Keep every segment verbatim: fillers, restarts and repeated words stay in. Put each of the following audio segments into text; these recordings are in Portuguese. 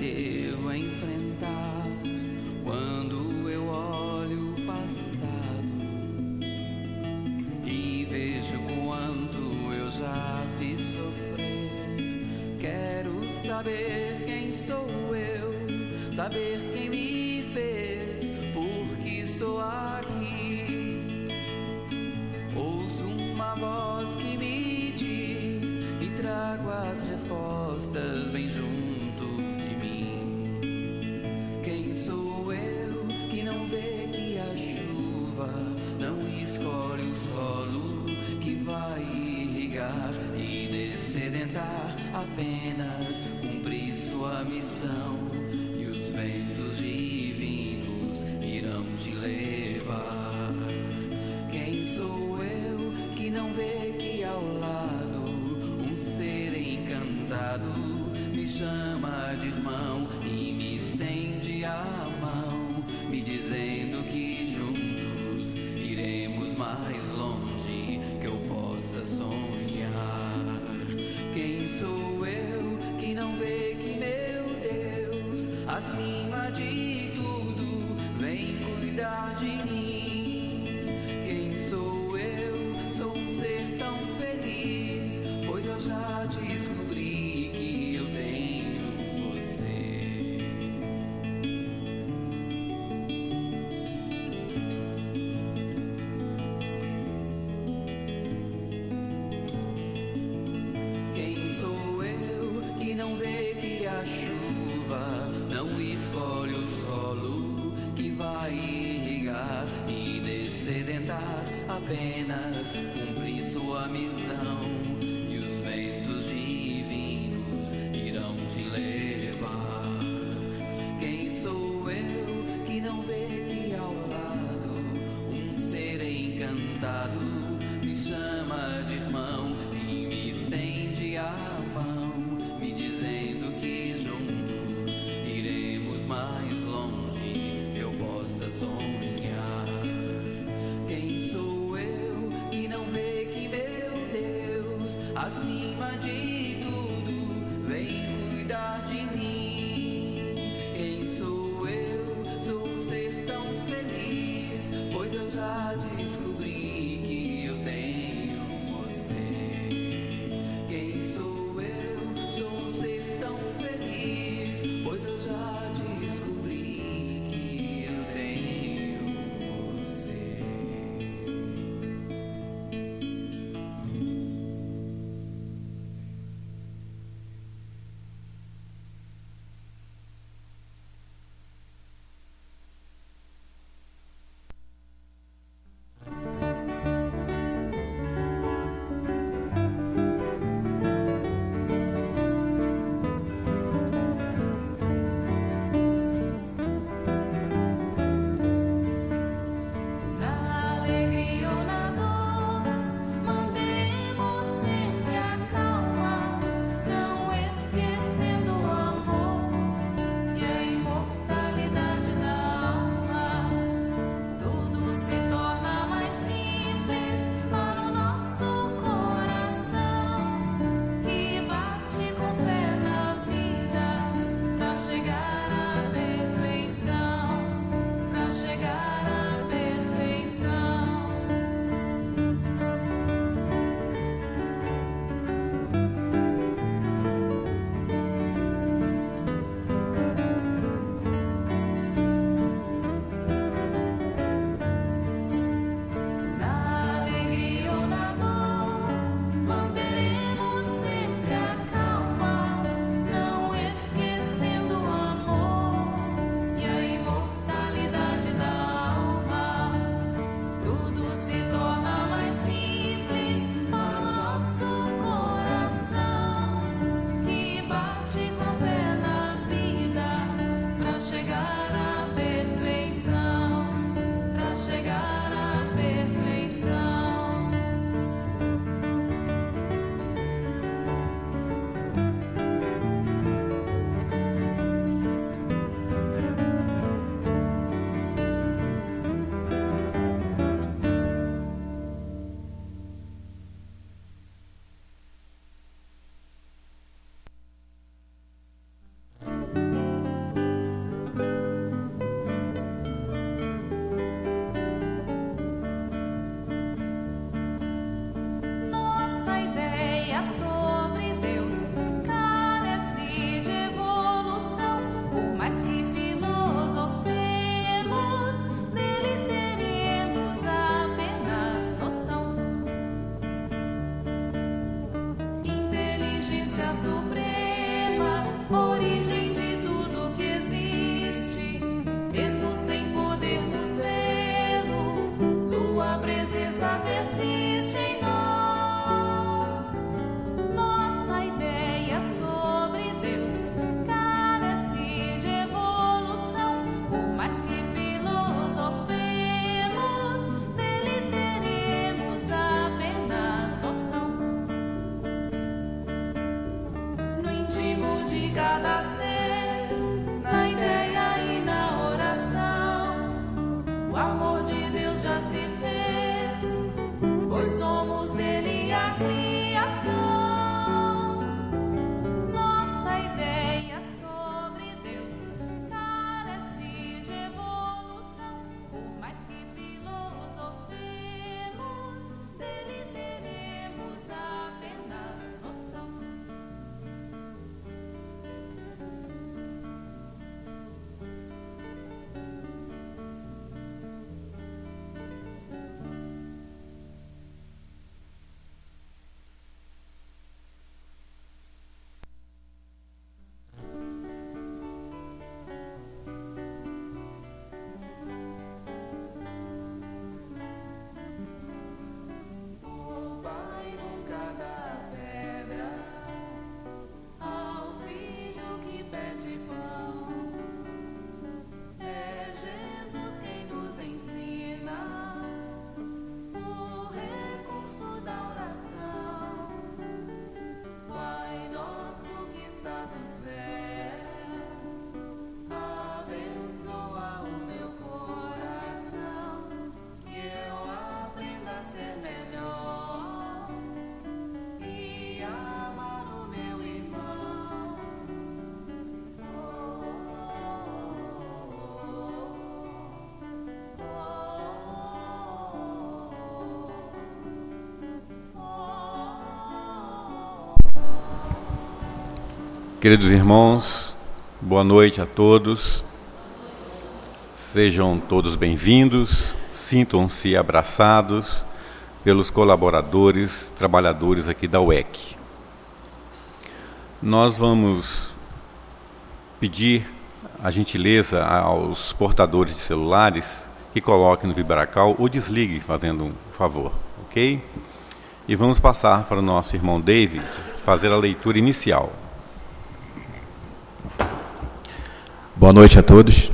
devo enfrentar quando eu olho o passado e vejo quanto eu já fiz sofrer. Quero saber quem sou eu, saber quem me fez, porque estou aqui. Ouço uma voz que me diz e trago as respostas bem junto de mim. Quem sou eu que não vê que a chuva não escolhe o solo que vai irrigar e descedentar, apenas cumprir sua missão, e os ventos divinos irão te levar. Quem sou eu que não vê que ao lado um ser encantado me chama de irmão e me estende a mão, me dizendo que juntos iremos mais longe que eu possa sonhar. Quem sou eu que não vê que meu Deus, acima de tudo, vem cuidar de mim? Quem sou eu? Sou um ser tão feliz, pois eu já descobri que eu tenho você. Quem sou eu que não vê que a chuva não escolhe o solo que vai irrigar e descedentar, apenas cumprir sua missão, e os ventos divinos irão te levar. Quem sou eu que não vê que ao lado um ser encantado me chama de irmão e me estende a mão, me dizendo que juntos iremos mais longe que eu possa sonhar. Quem sou eu que não vê que meu Deus, acima de tudo, vem cuidar de mim? Quem sou eu? Sou um ser tão feliz, pois eu já descobri que eu tenho você. Quem sou eu? Sou um ser tão feliz, pois eu já descobri que eu tenho você. essência suprema, origem de tudo que existe, mesmo sem podermos vê-lo, sua presença persiste em nós. Nossa ideia sobre Deus carece de evolução, por mais que filosofemos, dele teremos apenas noção. No íntimo de cada ser, na ideia e na oração, o amor de Deus já se fez, pois somos dele a criação. Nossa ideia sobre Deus carece de evolução, por mais que filosofemos, dele teremos apenas noção. O Pai nunca dá pedra ao filho que pede pão. É Jesus quem nos ensina o recurso da oração. Pai nosso que estás no céu, abençoa o meu coração, que eu aprenda a ser melhor e amar o meu irmão. Oh, Queridos irmãos, boa noite a todos. Sejam todos bem-vindos, sintam-se abraçados pelos colaboradores, trabalhadores aqui da U E C. Nós vamos pedir a gentileza aos portadores de celulares que coloquem no vibracal ou desliguem, fazendo um favor, ok? E vamos passar para o nosso irmão David fazer a leitura inicial. Boa noite a todos.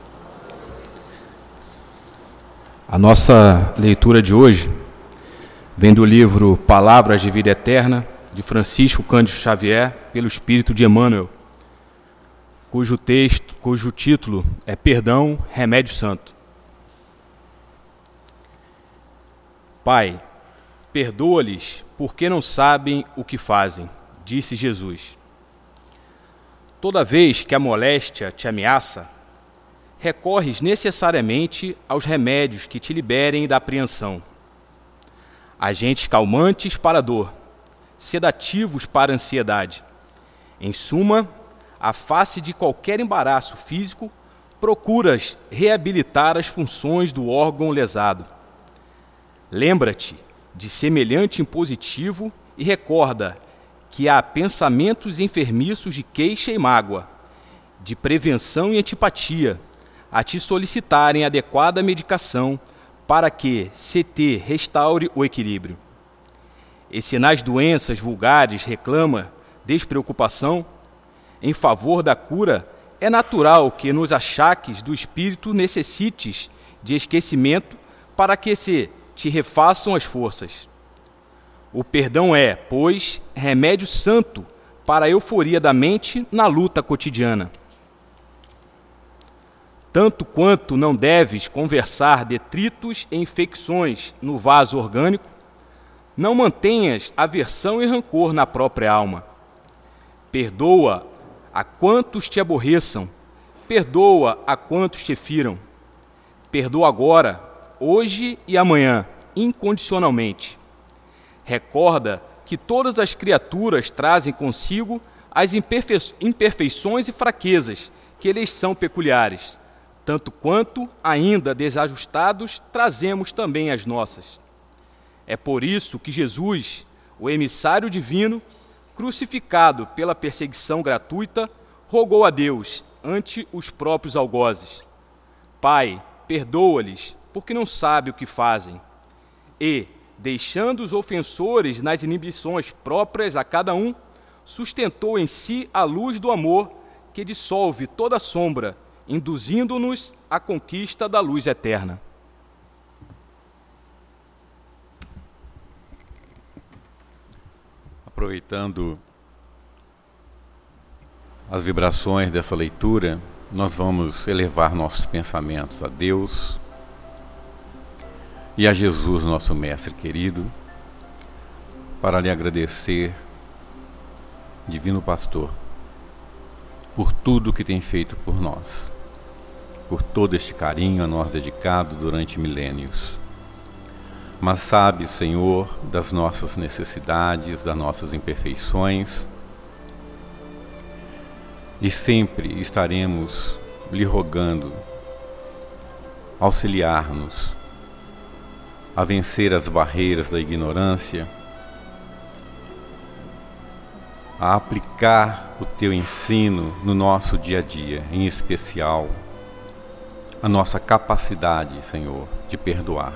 A nossa leitura de hoje vem do livro Palavras de Vida Eterna, de Francisco Cândido Xavier, pelo Espírito de Emmanuel, cujo texto, cujo título é Perdão, Remédio Santo. Pai, perdoa-lhes, porque não sabem o que fazem, disse Jesus. Toda vez que a moléstia te ameaça, recorres necessariamente aos remédios que te liberem da apreensão. Agentes calmantes para a dor, sedativos para a ansiedade. Em suma, à face de qualquer embaraço físico, procuras reabilitar as funções do órgão lesado. Lembra-te de semelhante impositivo e recorda que há pensamentos enfermiços de queixa e mágoa, de prevenção e antipatia, a te solicitarem adequada medicação para que C T restaure o equilíbrio. E se nas doenças vulgares reclama despreocupação, em favor da cura, é natural que nos achaques do espírito necessites de esquecimento para que se te refaçam as forças. O perdão é, pois, remédio santo para a euforia da mente na luta cotidiana. Tanto quanto não deves conversar detritos e infecções no vaso orgânico, não mantenhas aversão e rancor na própria alma. Perdoa a quantos te aborreçam, perdoa a quantos te firam. Perdoa agora, hoje e amanhã, incondicionalmente. Recorda que todas as criaturas trazem consigo as imperfe- imperfeições e fraquezas que lhes são peculiares, tanto quanto, ainda desajustados, trazemos também as nossas. É por isso que Jesus, o emissário divino, crucificado pela perseguição gratuita, rogou a Deus ante os próprios algozes: Pai, perdoa-lhes, porque não sabem o que fazem. E, deixando os ofensores nas inibições próprias a cada um, sustentou em si a luz do amor que dissolve toda sombra, induzindo-nos à conquista da luz eterna. Aproveitando as vibrações dessa leitura, nós vamos elevar nossos pensamentos a Deus e a Jesus, nosso Mestre querido, para lhe agradecer, Divino Pastor, por tudo que tem feito por nós, por todo este carinho a nós dedicado durante milênios. Mas sabe, Senhor, das nossas necessidades, das nossas imperfeições, e sempre estaremos lhe rogando auxiliar-nos a vencer as barreiras da ignorância, a aplicar o teu ensino no nosso dia a dia, em especial a nossa capacidade, Senhor, de perdoar.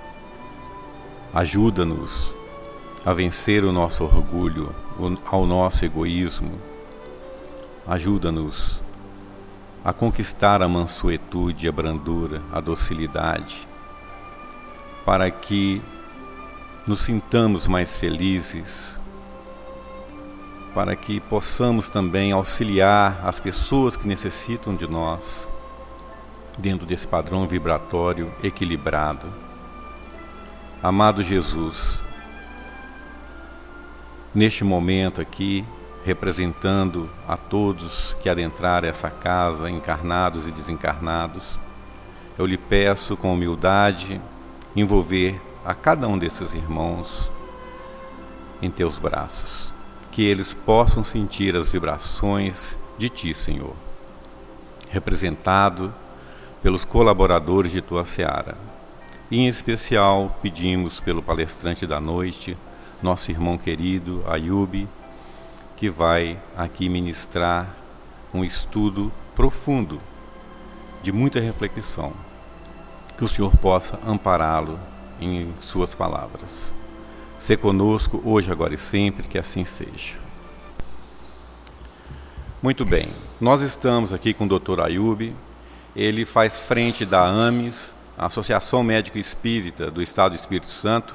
Ajuda-nos a vencer o nosso orgulho, ao nosso egoísmo. Ajuda-nos a conquistar a mansuetude, a brandura, a docilidade, para que nos sintamos mais felizes, para que possamos também auxiliar as pessoas que necessitam de nós, dentro desse padrão vibratório equilibrado. Amado Jesus, neste momento aqui, representando a todos que adentraram essa casa, encarnados e desencarnados, eu lhe peço com humildade envolver a cada um desses irmãos em teus braços, que eles possam sentir as vibrações de ti, Senhor, representado pelos colaboradores de tua seara. E, em especial, pedimos pelo palestrante da noite, nosso irmão querido Ayub, que vai aqui ministrar um estudo profundo, de muita reflexão, que o Senhor possa ampará-lo em suas palavras. Sê conosco hoje, agora e sempre, que assim seja. Muito bem, nós estamos aqui com o doutor Ayub. Ele faz frente da AMES, a Associação Médico Espírita do Estado do Espírito Santo,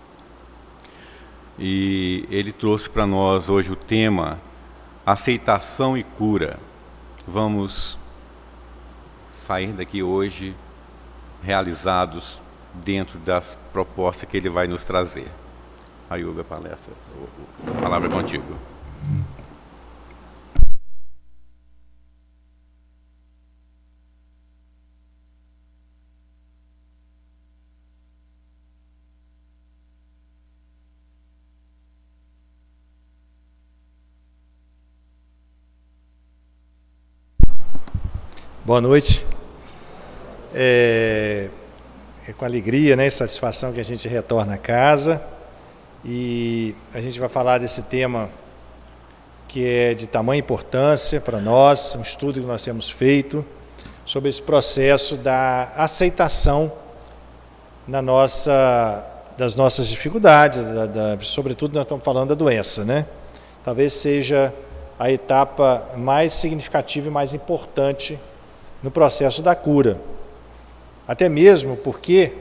e ele trouxe para nós hoje o tema aceitação e cura. Vamos sair daqui hoje realizados dentro das propostas que ele vai nos trazer. Ayub, a palestra, a palavra é contigo. Boa noite. É, é com alegria, né, e satisfação que a gente retorna a casa e a gente vai falar desse tema que é de tamanha importância para nós, um estudo que nós temos feito sobre esse processo da aceitação na nossa, das nossas dificuldades, da, da, sobretudo nós estamos falando da doença, né? Talvez seja a etapa mais significativa e mais importante no processo da cura. Até mesmo porque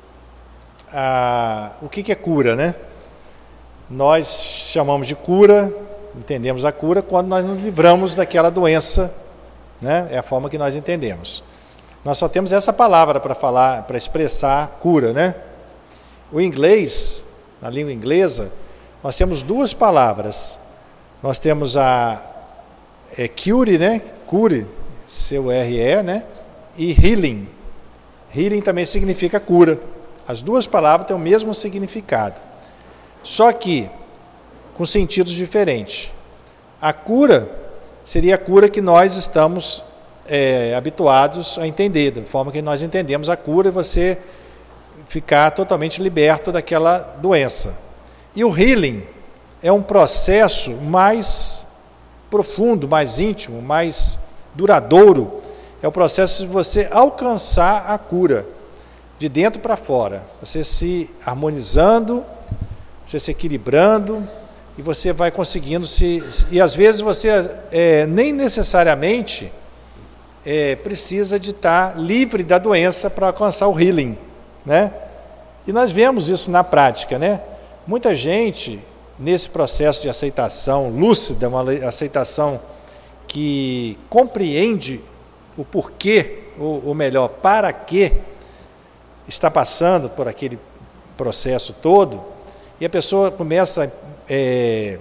a, o que, que é cura, né? Nós chamamos de cura, entendemos a cura quando nós nos livramos daquela doença, né? É a forma que nós entendemos. Nós só temos essa palavra para falar, para expressar cura, né? O inglês, na língua inglesa, nós temos duas palavras. Nós temos a é, cure, né? Cure, C U R E, né? E healing. Healing também significa cura. As duas palavras têm o mesmo significado, só que com sentidos diferentes. A cura seria a cura que nós estamos é, habituados a entender, da forma que nós entendemos a cura, e você ficar totalmente liberto daquela doença. E o healing é um processo mais profundo, mais íntimo, mais duradouro. É o processo de você alcançar a cura, de dentro para fora. Você se harmonizando, você se equilibrando, e você vai conseguindo se... E às vezes você é, nem necessariamente é, precisa de estar livre da doença para alcançar o healing, né? E nós vemos isso na prática, né? Muita gente, nesse processo de aceitação lúcida, uma aceitação que compreende o porquê, ou, ou melhor, para que está passando por aquele processo todo, e a pessoa começa a é,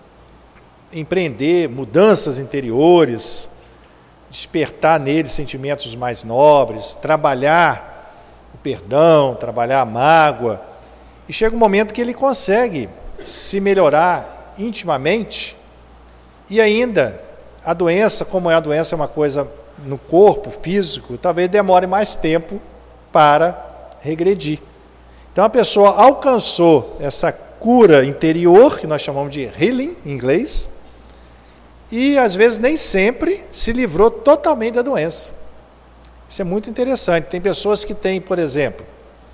empreender mudanças interiores, despertar nele sentimentos mais nobres, trabalhar o perdão, trabalhar a mágoa, e chega um momento que ele consegue se melhorar intimamente, e ainda a doença, como é a doença é uma coisa no corpo físico, talvez demore mais tempo para regredir. Então a pessoa alcançou essa cura interior, que nós chamamos de healing em inglês, e às vezes nem sempre se livrou totalmente da doença. Isso é muito interessante. Tem pessoas que têm, por exemplo,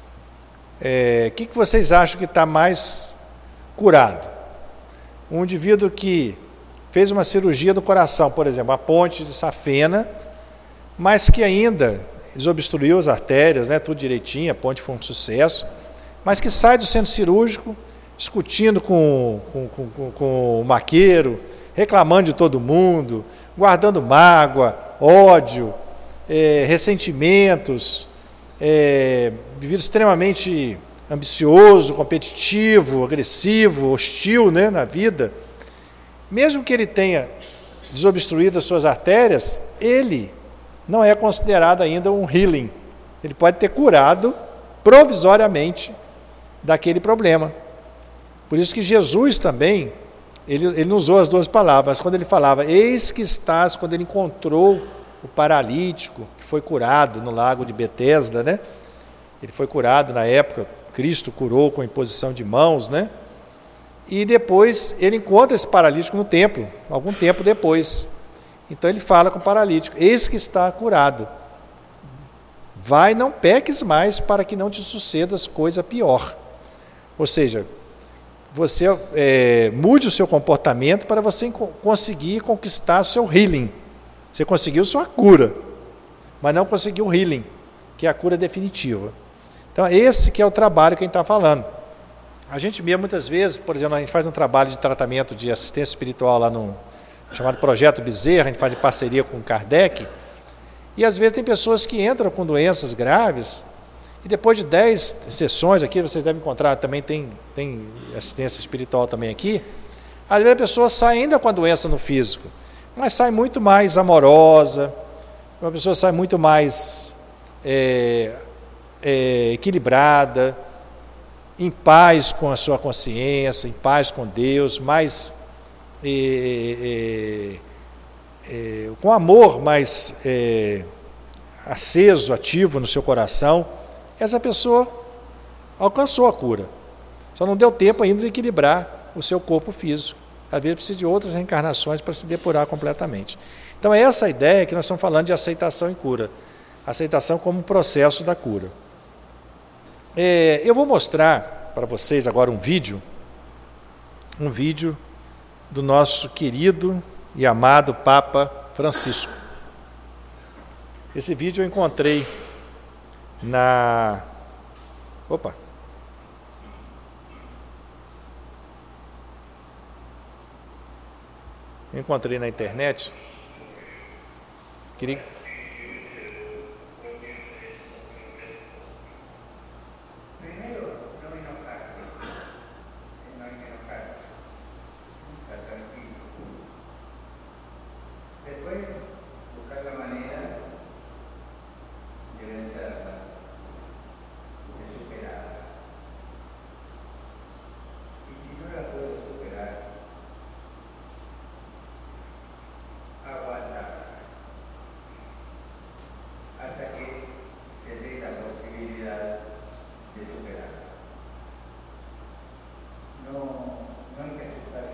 é, o que, que vocês acham que está mais curado? Um indivíduo que fez uma cirurgia do coração, por exemplo, a ponte de safena, mas que ainda desobstruiu as artérias, né, tudo direitinho, a ponte foi um sucesso, mas que sai do centro cirúrgico discutindo com, com, com, com o maqueiro, reclamando de todo mundo, guardando mágoa, ódio, é, ressentimentos, é, vivido extremamente ambicioso, competitivo, agressivo, hostil, né, na vida. Mesmo que ele tenha desobstruído as suas artérias, ele não é considerado ainda um healing. Ele pode ter curado provisoriamente daquele problema. Por isso que Jesus também, ele, ele não usou as duas palavras, mas quando ele falava, eis que estás, quando ele encontrou o paralítico, que foi curado no lago de Betesda, né? Ele foi curado na época, Cristo curou com imposição de mãos, né? E depois ele encontra esse paralítico no templo, algum tempo depois. Então ele fala com o paralítico, eis que está curado. Vai, não peques mais, para que não te sucedas coisa pior. Ou seja, você é, mude o seu comportamento para você conseguir conquistar o seu healing. Você conseguiu sua cura, mas não conseguiu o healing, que é a cura definitiva. Então esse que é o trabalho que a gente está falando. A gente mesmo, muitas vezes, por exemplo, a gente faz um trabalho de tratamento de assistência espiritual lá no chamado Projeto Bezerra, a gente faz de parceria com o Kardec, e às vezes tem pessoas que entram com doenças graves, e depois de dez sessões aqui, vocês devem encontrar, também tem, tem assistência espiritual também aqui, às vezes a pessoa sai ainda com a doença no físico, mas sai muito mais amorosa, uma pessoa sai muito mais é, é, equilibrada, em paz com a sua consciência, em paz com Deus, mais é, é, é, com amor mais é, aceso, ativo no seu coração. Essa pessoa alcançou a cura, só não deu tempo ainda de equilibrar o seu corpo físico. Às vezes precisa de outras reencarnações para se depurar completamente. Então é essa a ideia que nós estamos falando de aceitação e cura, aceitação como um processo da cura. É, eu vou mostrar para vocês agora um vídeo, um vídeo do nosso querido e amado Papa Francisco. Esse vídeo eu encontrei na... Opa! Eu encontrei na internet. Queria... No, no hay que asustar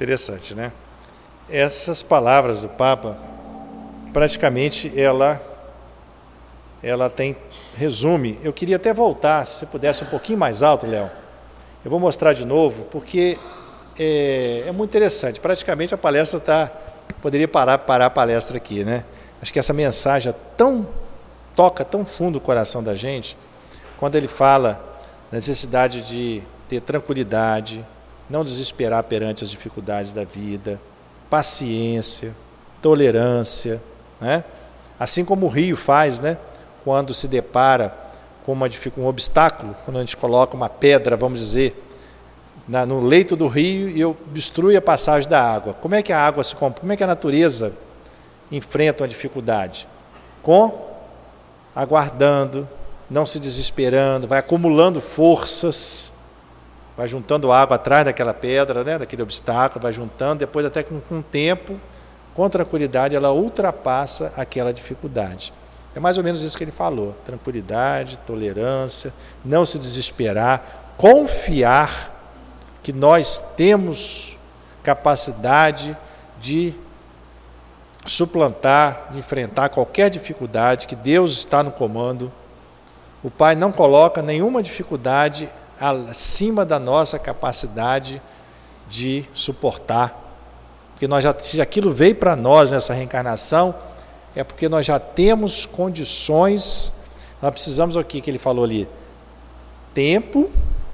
Interessante, né? Essas palavras do Papa, praticamente ela, ela tem, resume. Eu queria até voltar, se você pudesse um pouquinho mais alto, Léo. Eu vou mostrar de novo, porque é, é muito interessante. Praticamente a palestra está, poderia parar, parar a palestra aqui, né? Acho que essa mensagem é tão, toca tão fundo o coração da gente, quando ele fala da necessidade de ter tranquilidade, não desesperar perante as dificuldades da vida, paciência, tolerância, né? Assim como o rio faz, né? Quando se depara com uma, um obstáculo, quando a gente coloca uma pedra, vamos dizer, na, no leito do rio e obstrui a passagem da água. Como é que a água se como é que a natureza enfrenta uma dificuldade? Com aguardando, não se desesperando, vai acumulando forças, vai juntando água atrás daquela pedra, né, daquele obstáculo, vai juntando, depois até com, com o tempo, com tranquilidade, ela ultrapassa aquela dificuldade. É mais ou menos isso que ele falou, tranquilidade, tolerância, não se desesperar, confiar que nós temos capacidade de suplantar, de enfrentar qualquer dificuldade, que Deus está no comando. O Pai não coloca nenhuma dificuldade acima da nossa capacidade de suportar, porque nós já, se aquilo veio para nós nessa reencarnação, é porque nós já temos condições. Nós precisamos, o que que ele falou ali? Tempo,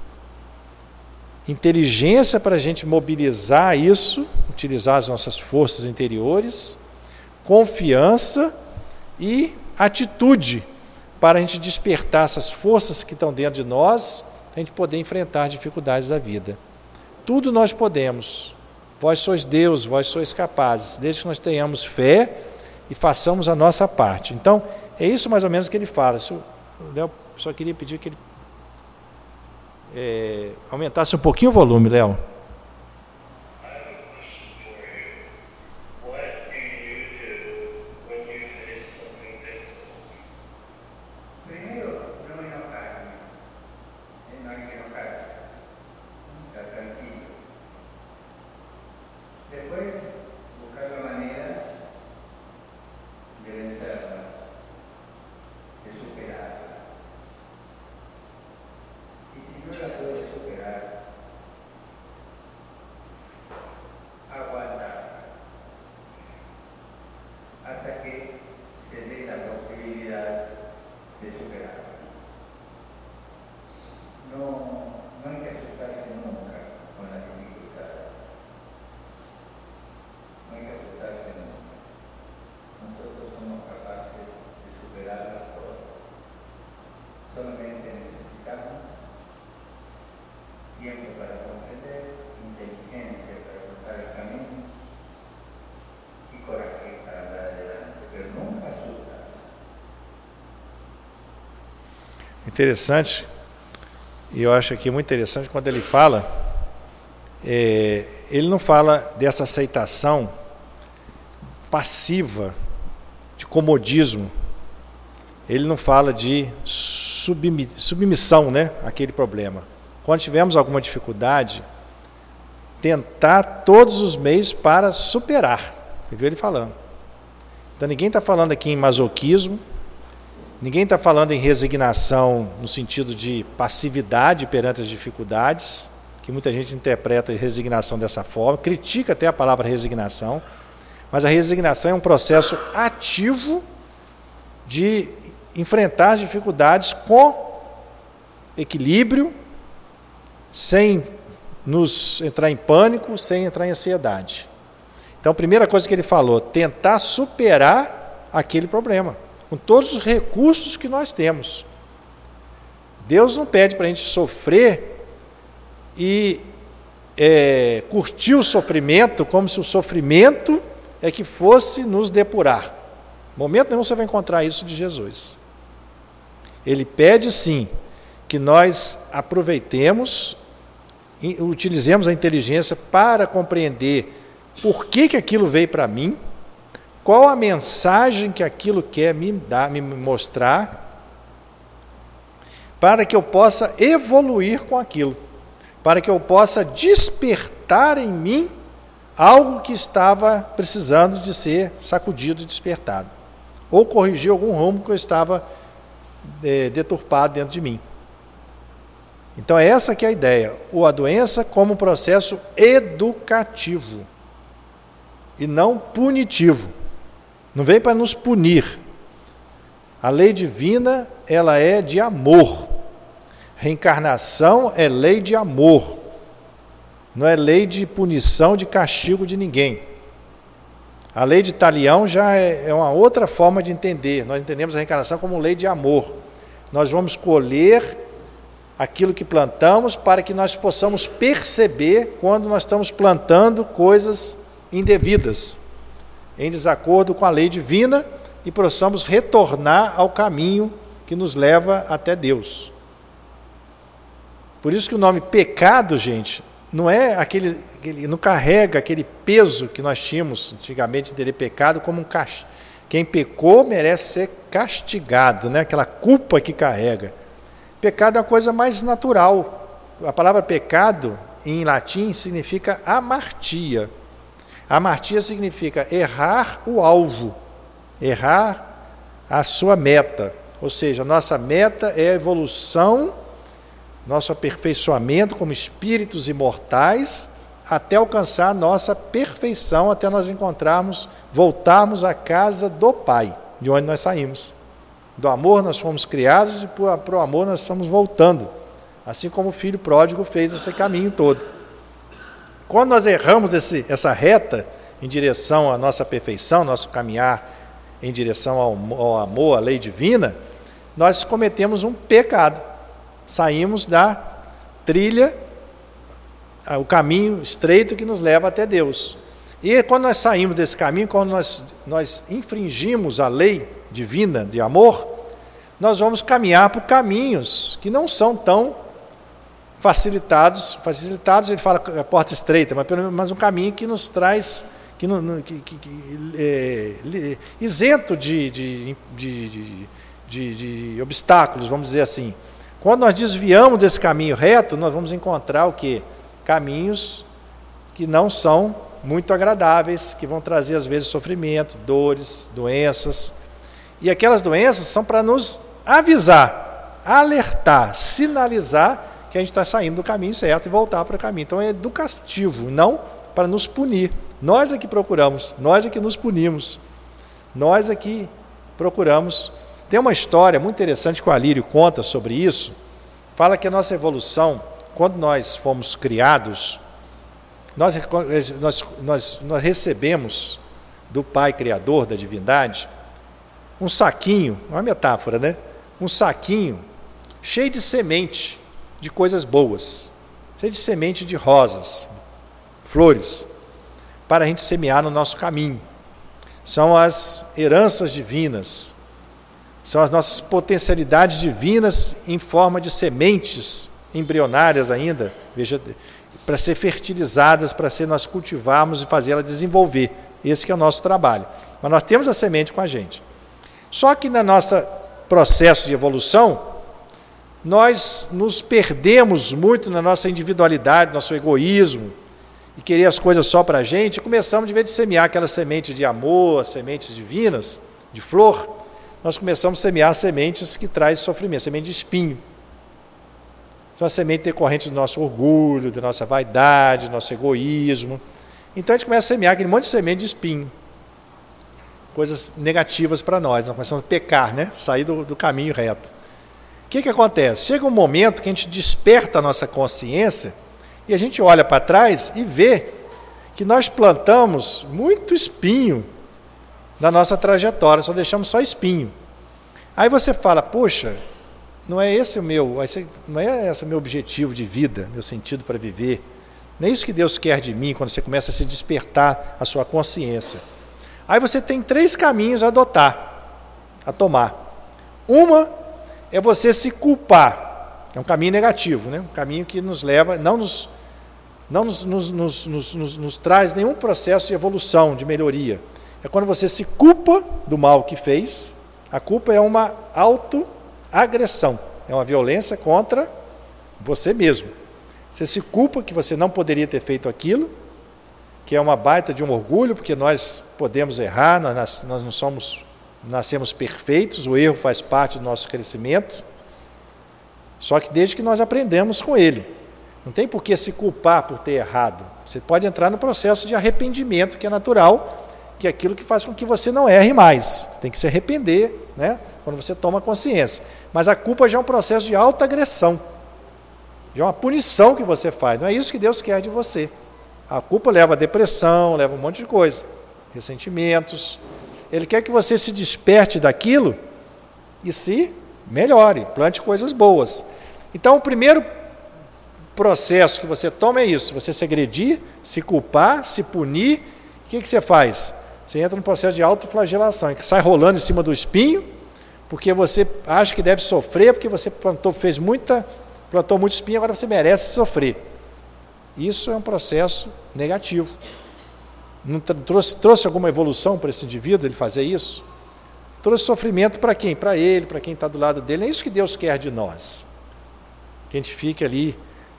inteligência para a gente mobilizar isso, utilizar as nossas forças interiores, confiança e atitude para a gente despertar essas forças que estão dentro de nós, a gente poder enfrentar as dificuldades da vida. Tudo nós podemos. Vós sois Deus, vós sois capazes, desde que nós tenhamos fé e façamos a nossa parte. Então, é isso mais ou menos que ele fala. Eu só queria pedir que ele é, aumentasse um pouquinho o volume, Léo. Interessante, e eu acho aqui muito interessante quando ele fala, é, ele não fala dessa aceitação passiva, de comodismo, ele não fala de submi, submissão, né, àquele problema. Quando tivermos alguma dificuldade, tentar todos os meios para superar, você viu ele falando. Então ninguém está falando aqui em masoquismo, ninguém está falando em resignação no sentido de passividade perante as dificuldades, que muita gente interpreta a resignação dessa forma, critica até a palavra resignação, mas a resignação é um processo ativo de enfrentar as dificuldades com equilíbrio, sem nos entrar em pânico, sem entrar em ansiedade. Então, a primeira coisa que ele falou, tentar superar aquele problema, com todos os recursos que nós temos. Deus não pede para a gente sofrer e é, curtir o sofrimento como se o sofrimento é que fosse nos depurar. Momento nenhum você vai encontrar isso de Jesus. Ele pede sim que nós aproveitemos e utilizemos a inteligência para compreender por que, que aquilo veio para mim, qual a mensagem que aquilo quer me dar, me mostrar, para que eu possa evoluir com aquilo, para que eu possa despertar em mim algo que estava precisando de ser sacudido e despertado, ou corrigir algum rumo que eu estava é, deturpado dentro de mim. Então é essa que é a ideia, a doença como um processo educativo e não punitivo. Não vem para nos punir. A lei divina, ela é de amor. Reencarnação é lei de amor. Não é lei de punição, de castigo de ninguém. A lei de Talião já é, é uma outra forma de entender. Nós entendemos a reencarnação como lei de amor. Nós vamos colher aquilo que plantamos para que nós possamos perceber quando nós estamos plantando coisas indevidas, em desacordo com a lei divina, e possamos retornar ao caminho que nos leva até Deus. Por isso que o nome pecado, gente, não é aquele, aquele não carrega aquele peso que nós tínhamos antigamente de entender pecado como um castigo. Quem pecou merece ser castigado, né? Aquela culpa que carrega. Pecado é uma coisa mais natural. A palavra pecado, em latim, significa amartia. Amartia significa errar o alvo, errar a sua meta. Ou seja, a nossa meta é a evolução, nosso aperfeiçoamento como espíritos imortais, até alcançar a nossa perfeição, até nós encontrarmos, voltarmos à casa do Pai, de onde nós saímos. Do amor nós fomos criados e para o amor nós estamos voltando, assim como o filho pródigo fez esse caminho todo. Quando nós erramos esse, essa reta em direção à nossa perfeição, nosso caminhar em direção ao, ao amor, à lei divina, nós cometemos um pecado. Saímos da trilha, o caminho estreito que nos leva até Deus. E quando nós saímos desse caminho, quando nós, nós infringimos a lei divina de amor, nós vamos caminhar por caminhos que não são tão facilitados. Facilitados, ele fala a porta estreita, mas pelo menos um caminho que nos traz, que, que, que, que é, isento de, de, de, de, de, de obstáculos, vamos dizer assim. Quando nós desviamos desse caminho reto, nós vamos encontrar o quê? Caminhos que não são muito agradáveis, que vão trazer às vezes sofrimento, dores, doenças. E aquelas doenças são para nos avisar, alertar, sinalizar que a gente está saindo do caminho certo e voltar para o caminho. Então é educativo, não para nos punir. Nós é que procuramos, nós é que nos punimos, nós é que procuramos. Tem uma história muito interessante que o Alírio conta sobre isso. Fala que a nossa evolução, quando nós fomos criados, nós, nós, nós, nós recebemos do Pai Criador, da divindade, um saquinho, uma metáfora, né? Um saquinho cheio de semente de coisas boas, cheio de semente de rosas, flores, para a gente semear no nosso caminho. São as heranças divinas, são as nossas potencialidades divinas em forma de sementes embrionárias ainda, veja, para ser fertilizadas, para ser nós cultivarmos e fazer ela desenvolver. Esse que é o nosso trabalho. Mas nós temos a semente com a gente. Só que no nosso processo de evolução, nós nos perdemos muito na nossa individualidade, nosso egoísmo, e querer as coisas só para a gente, e começamos, de vez de semear aquelas sementes de amor, sementes divinas, de flor, nós começamos a semear sementes que trazem sofrimento, semente de espinho. São as sementes decorrentes do nosso orgulho, da nossa vaidade, do nosso egoísmo. Então a gente começa a semear aquele monte de semente de espinho. Coisas negativas para nós, nós começamos a pecar, né? Sair do, do caminho reto. O que, que acontece? Chega um momento que a gente desperta a nossa consciência e a gente olha para trás e vê que nós plantamos muito espinho na nossa trajetória, só deixamos só espinho. Aí você fala, poxa, não é esse o meu, não é esse o meu objetivo de vida, meu sentido para viver. Não é isso que Deus quer de mim quando você começa a se despertar a sua consciência. Aí você tem três caminhos a adotar, a tomar. Uma é você se culpar, é um caminho negativo, né? Um caminho que nos leva, não nos, não nos, nos, nos, nos, nos, nos traz nenhum processo de evolução, de melhoria. É quando você se culpa do mal que fez. A culpa é uma autoagressão, é uma violência contra você mesmo. Você se culpa que você não poderia ter feito aquilo, que é uma baita de um orgulho, porque nós podemos errar, nós, nós não somos, nascemos perfeitos, o erro faz parte do nosso crescimento, só que desde que nós aprendemos com ele. Não tem por que se culpar por ter errado. Você pode entrar no processo de arrependimento, que é natural, que é aquilo que faz com que você não erre mais. Você tem que se arrepender, né, quando você toma consciência. Mas a culpa já é um processo de autoagressão, já é uma punição que você faz. Não é isso que Deus quer de você. A culpa leva a depressão, leva um monte de coisa, ressentimentos. Ele quer que você se desperte daquilo e se melhore, plante coisas boas. Então, o primeiro processo que você toma é isso: você se agredir, se culpar, se punir. O que, que você faz? Você entra no processo de autoflagelação, que sai rolando em cima do espinho, porque você acha que deve sofrer, porque você plantou, fez muita, plantou muito espinho, agora você merece sofrer. Isso é um processo negativo. Não trouxe, trouxe alguma evolução para esse indivíduo ele fazer isso? Trouxe sofrimento para quem? Para ele, para quem está do lado dele. Não é isso que Deus quer de nós. Que a gente fique ali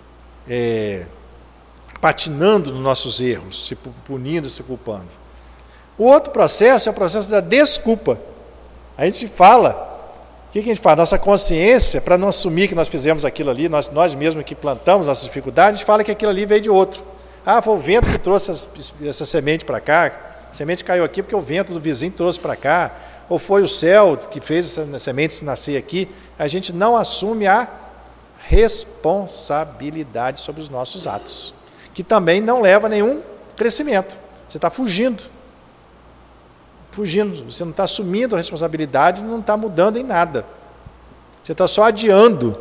é, patinando nos nossos erros, se punindo, se culpando. O outro processo é o processo da desculpa. A gente fala, o que a gente fala? Nossa consciência, para não assumir que nós fizemos aquilo ali, nós, nós mesmos que plantamos nossas dificuldades, a gente fala que aquilo ali veio de outro. Ah, foi o vento que trouxe essa, essa semente para cá, a semente caiu aqui porque o vento do vizinho trouxe para cá, ou foi o céu que fez essa semente nascer aqui. A gente não assume a responsabilidade sobre os nossos atos, que também não leva a nenhum crescimento. Você está fugindo. Fugindo, você não está assumindo a responsabilidade, não está mudando em nada. Você está só adiando,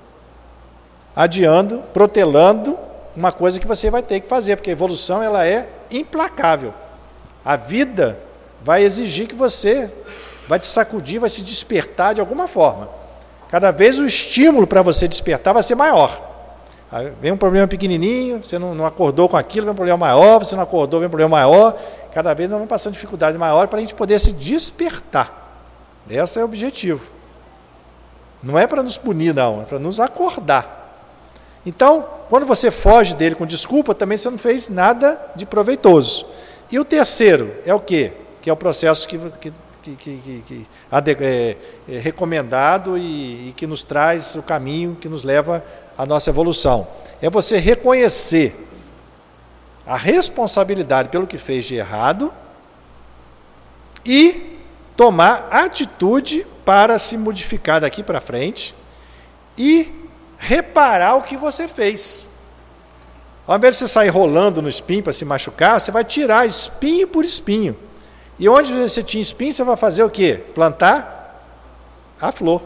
adiando, protelando uma coisa que você vai ter que fazer, porque a evolução ela é implacável. A vida vai exigir que você vai te sacudir, vai se despertar de alguma forma. Cada vez o estímulo para você despertar vai ser maior. Aí vem um problema pequenininho, você não, não acordou com aquilo, vem um problema maior, você não acordou, vem um problema maior. Cada vez nós vamos passando dificuldade maior para a gente poder se despertar. Esse é o objetivo. Não é para nos punir, não, é para nos acordar. Então, quando você foge dele com desculpa, também você não fez nada de proveitoso. E o terceiro é o quê? Que é o processo que, que, que, que, que é, é recomendado e, e que nos traz o caminho que nos leva à nossa evolução. É você reconhecer a responsabilidade pelo que fez de errado e tomar atitude para se modificar daqui para frente e reparar o que você fez. Ao invés de você sair rolando no espinho para se machucar, você vai tirar espinho por espinho. E onde você tinha espinho, você vai fazer o quê? Plantar a flor.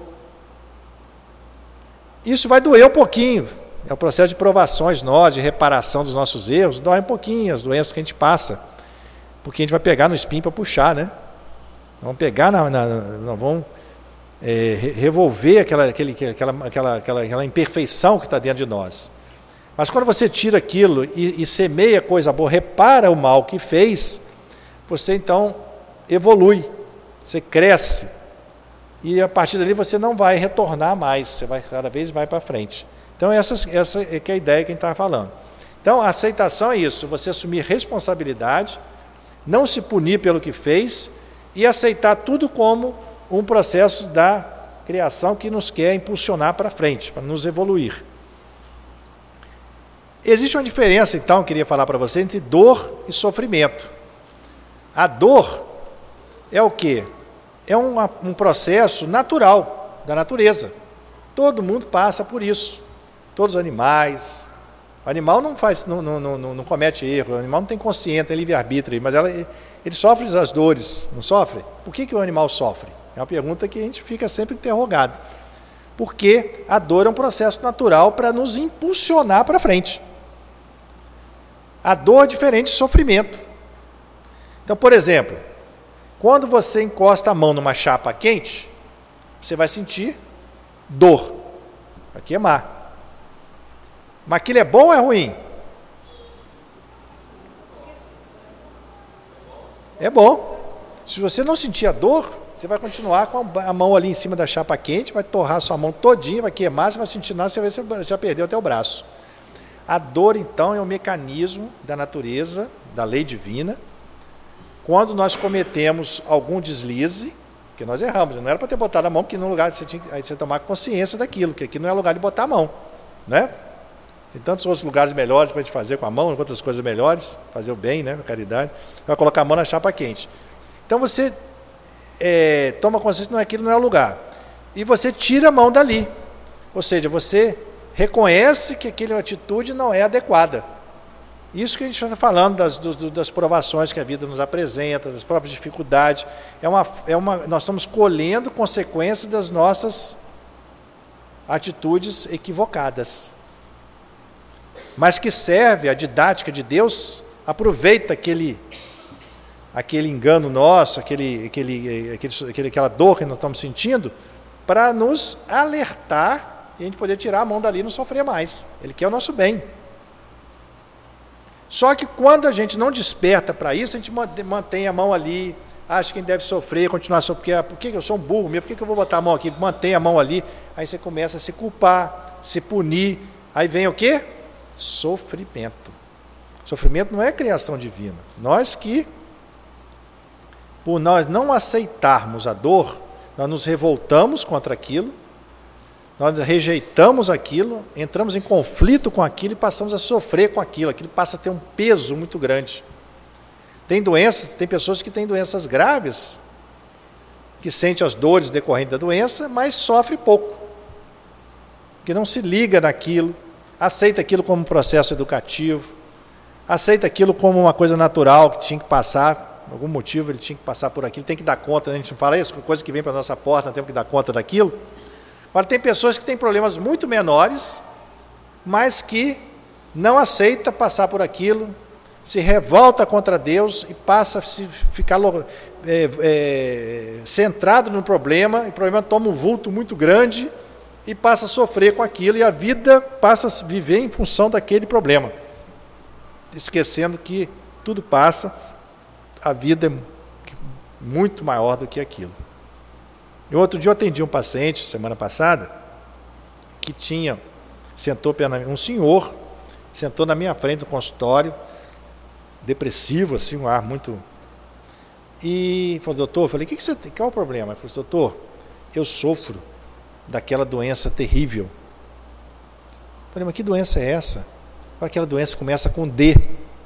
Isso vai doer um pouquinho. É o processo de provações nós, de reparação dos nossos erros, dói um pouquinho as doenças que a gente passa, porque a gente vai pegar no espinho para puxar, né? Vamos pegar, na, na, nós vamos é, revolver aquela, aquele, aquela, aquela, aquela, aquela imperfeição que está dentro de nós. Mas quando você tira aquilo e, e semeia coisa boa, repara o mal que fez, você então evolui, você cresce, e a partir dali você não vai retornar mais, você vai cada vez vai para frente. Então, essa, essa é que é a ideia que a gente estava falando. Então, a aceitação é isso, você assumir responsabilidade, não se punir pelo que fez e aceitar tudo como um processo da criação que nos quer impulsionar para frente, para nos evoluir. Existe uma diferença, então, eu queria falar para você, entre dor e sofrimento. A dor é o quê? É um, um processo natural da natureza. Todo mundo passa por isso. Todos os animais. O animal não, faz, não, não, não, não comete erro, o animal não tem consciência, tem livre-arbítrio, mas ela, ele sofre as dores, não sofre? Por que, que o animal sofre? É uma pergunta que a gente fica sempre interrogado. Porque a dor é um processo natural para nos impulsionar para frente. A dor é diferente de sofrimento. Então, por exemplo, quando você encosta a mão numa chapa quente, você vai sentir dor, vai queimar. Mas aquilo é bom ou é ruim? É bom. Se você não sentir a dor, você vai continuar com a mão ali em cima da chapa quente, vai torrar a sua mão todinha, vai queimar, você vai sentir nada, você vai, você vai perder até o braço. A dor, então, é um mecanismo da natureza, da lei divina, quando nós cometemos algum deslize, que nós erramos, não era para ter botado a mão, porque no lugar você tinha aí você tomar consciência daquilo, que aqui não é lugar de botar a mão, né? Tem tantos outros lugares melhores para a gente fazer com a mão, outras coisas melhores, fazer o bem, né, a caridade, vai colocar a mão na chapa quente. Então você é, toma consciência que não é aquilo, não é o lugar, e você tira a mão dali, ou seja, você reconhece que aquela atitude não é adequada. Isso que a gente está falando das, do, das provações que a vida nos apresenta, das próprias dificuldades, é uma, é uma, nós estamos colhendo consequências das nossas atitudes equivocadas. Mas que serve, a didática de Deus aproveita aquele, aquele engano nosso, aquele, aquele, aquele, aquele, aquela dor que nós estamos sentindo, para nos alertar e a gente poder tirar a mão dali e não sofrer mais. Ele quer o nosso bem. Só que quando a gente não desperta para isso, a gente mantém a mão ali, acha que deve sofrer, continuar sofrendo, porque por que eu sou um burro mesmo, por que eu vou botar a mão aqui? Mantém a mão ali, aí você começa a se culpar, se punir, aí vem o quê? Sofrimento. Sofrimento não é criação divina. Nós que, por nós não aceitarmos a dor, nós nos revoltamos contra aquilo, nós rejeitamos aquilo, entramos em conflito com aquilo e passamos a sofrer com aquilo. Aquilo passa a ter um peso muito grande. Tem doenças, tem pessoas que têm doenças graves, que sentem as dores decorrentes da doença, mas sofre pouco, que não se liga naquilo, aceita aquilo como um processo educativo, aceita aquilo como uma coisa natural que tinha que passar, por algum motivo ele tinha que passar por aquilo, tem que dar conta, a gente não fala isso, coisa que vem para a nossa porta, nós temos que dar conta daquilo. Agora, tem pessoas que têm problemas muito menores, mas que não aceita passar por aquilo, se revolta contra Deus e passa a se ficar é, é, centrado no problema, e o problema toma um vulto muito grande e passa a sofrer com aquilo, e a vida passa a viver em função daquele problema, esquecendo que tudo passa, a vida é muito maior do que aquilo. E outro dia eu atendi um paciente, semana passada, que tinha, sentou um senhor, sentou na minha frente do consultório, depressivo, assim, um ar muito... E falou, doutor, eu falei, o que, que você tem? Qual é o problema? Ele falou, doutor, eu sofro daquela doença terrível. Eu falei, mas que doença é essa? Aquela doença começa com D,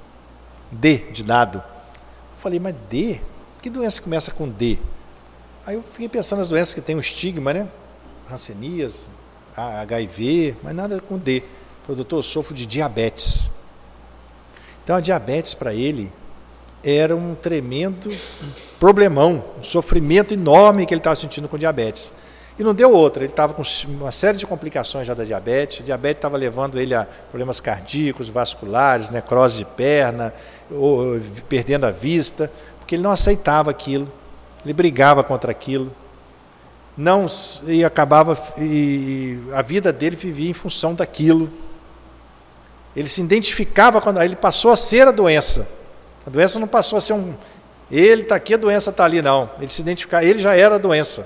D de dado. Eu falei, mas D? Que doença começa com D? Aí eu fiquei pensando nas doenças que tem um estigma, né? Hanseníase, H I V, mas nada com D. Falei, doutor, eu sofro de diabetes. Então a diabetes para ele era um tremendo problemão, um sofrimento enorme que ele estava sentindo com diabetes. E não deu outra, ele estava com uma série de complicações já da diabetes, a diabetes estava levando ele a problemas cardíacos, vasculares, necrose de perna, ou, perdendo a vista, porque ele não aceitava aquilo. Ele brigava contra aquilo, não, e acabava, e a vida dele vivia em função daquilo. Ele se identificava, quando ele passou a ser a doença. A doença não passou a ser um, ele está aqui, a doença está ali, não. Ele se identificava, ele já era a doença.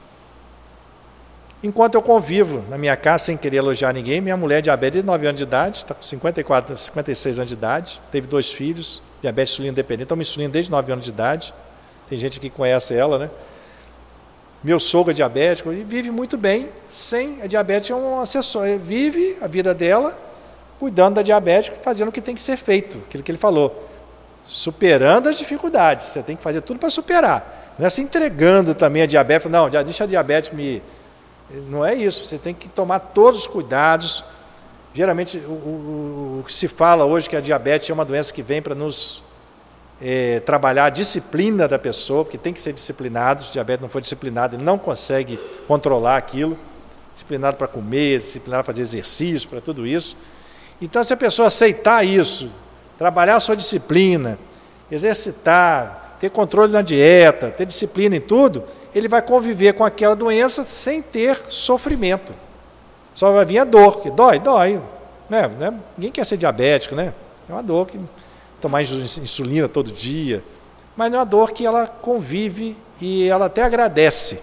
Enquanto eu convivo na minha casa, sem querer elogiar ninguém, minha mulher é diabética de nove anos de idade, está com cinquenta e quatro, cinquenta e seis anos de idade, teve dois filhos, diabetes insulina dependente, toma insulina desde nove anos de idade. Tem gente que conhece ela, né? Meu sogro é diabético e vive muito bem sem a diabetes, é um assessor, vive a vida dela cuidando da diabetes, fazendo o que tem que ser feito, aquilo que ele falou, superando as dificuldades. Você tem que fazer tudo para superar. Não é se entregando também a diabetes, não, já deixa a diabetes me... Não é isso, você tem que tomar todos os cuidados. Geralmente, o, o, o que se fala hoje que a diabetes é uma doença que vem para nos... É, trabalhar a disciplina da pessoa, porque tem que ser disciplinado. Se o diabetes não for disciplinado, ele não consegue controlar aquilo. Disciplinado para comer, disciplinado para fazer exercício, para tudo isso. Então, se a pessoa aceitar isso, trabalhar a sua disciplina, exercitar, ter controle na dieta, ter disciplina em tudo, ele vai conviver com aquela doença sem ter sofrimento. Só vai vir a dor, que dói, dói. Né? Ninguém quer ser diabético, né? É uma dor que... tomar insulina todo dia, mas é uma dor que ela convive e ela até agradece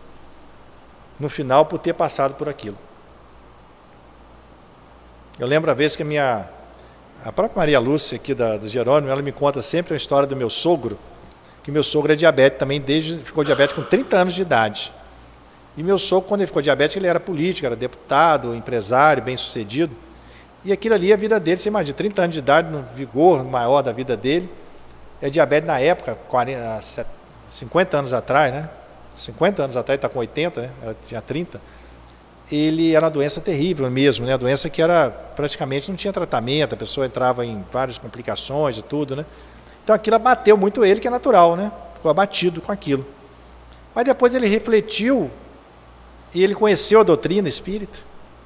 no final por ter passado por aquilo. Eu lembro a vez que a minha, A própria Maria Lúcia, aqui da, do Jerônimo, ela me conta sempre a história do meu sogro, que meu sogro é diabético também, desde ficou diabético com trinta anos de idade. E meu sogro, quando ele ficou diabético, ele era político, era deputado, empresário, bem-sucedido. E aquilo ali, a vida dele, você imagina, trinta anos de idade, no vigor maior da vida dele, é diabetes na época, quarenta, cinquenta anos atrás, né? cinquenta anos atrás, ele está com oitenta, né? Ela tinha trinta. Ele era uma doença terrível mesmo, né? A doença que era, praticamente não tinha tratamento, a pessoa entrava em várias complicações e tudo, né? Então aquilo abateu muito ele, que é natural, né? Ficou abatido com aquilo. Mas depois ele refletiu e ele conheceu a doutrina espírita.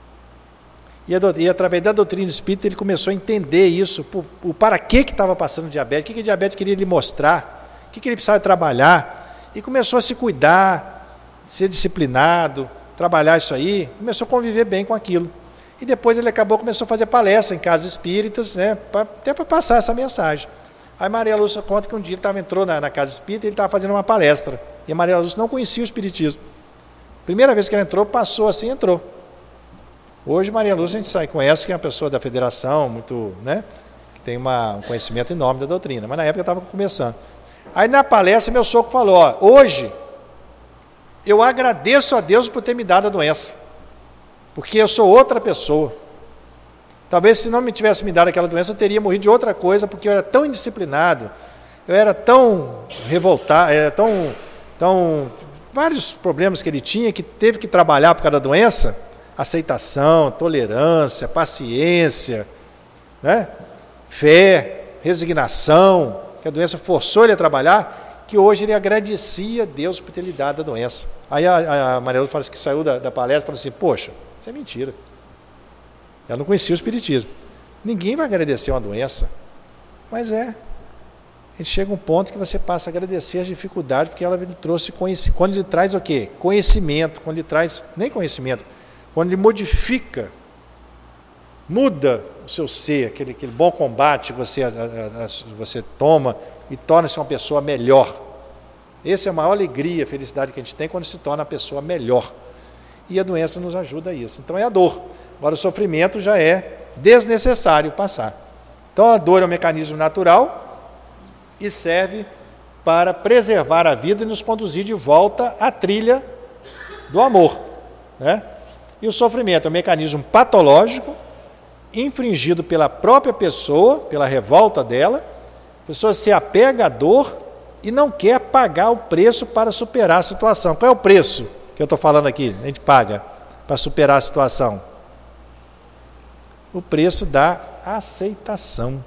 E, a, e através da doutrina espírita ele começou a entender isso, o, o para que que estava passando o diabetes, o que que o diabetes queria lhe mostrar, o que que ele precisava trabalhar, e começou a se cuidar, ser disciplinado, trabalhar isso aí, começou a conviver bem com aquilo. E depois ele acabou, começou a fazer palestra em casas espíritas, né, pra, até para passar essa mensagem. Aí Maria Lúcia conta que um dia ele tava, entrou na, na casa espírita e ele estava fazendo uma palestra. E a Maria Lúcia não conhecia o espiritismo. Primeira vez que ela entrou, passou assim, entrou. Hoje Maria Lúcia a gente sabe, conhece que é uma pessoa da federação, muito, né, que tem uma, um conhecimento enorme da doutrina, mas na época estava começando. Aí na palestra meu sogro falou, ó, hoje eu agradeço a Deus por ter me dado a doença, porque eu sou outra pessoa. Talvez se não me tivesse me dado aquela doença, eu teria morrido de outra coisa, porque eu era tão indisciplinado, eu era tão revoltado, era tão, tão... vários problemas que ele tinha, que teve que trabalhar por causa da doença, aceitação, tolerância, paciência, né? Fé, resignação, que a doença forçou ele a trabalhar, que hoje ele agradecia a Deus por ter lhe dado a doença. Aí a, a Maria Lúcia fala assim, que saiu da, da palestra e falou assim, poxa, isso é mentira. Ela não conhecia o espiritismo. Ninguém vai agradecer uma doença. Mas é. A gente chega a um ponto que você passa a agradecer as dificuldades, porque ela lhe trouxe conhecimento. Quando ele traz o quê? Conhecimento. Quando ele traz, nem conhecimento, quando ele modifica, muda o seu ser, aquele, aquele bom combate que você, a, a, a, você toma e torna-se uma pessoa melhor. Essa é a maior alegria, a felicidade que a gente tem quando se torna uma pessoa melhor. E a doença nos ajuda a isso. Então é a dor. Agora o sofrimento já é desnecessário passar. Então a dor é um mecanismo natural e serve para preservar a vida e nos conduzir de volta à trilha do amor, né? E o sofrimento é um mecanismo patológico, infringido pela própria pessoa, pela revolta dela. A pessoa se apega à dor e não quer pagar o preço para superar a situação. Qual é o preço que eu estou falando aqui? A gente paga para superar a situação. O preço da aceitação.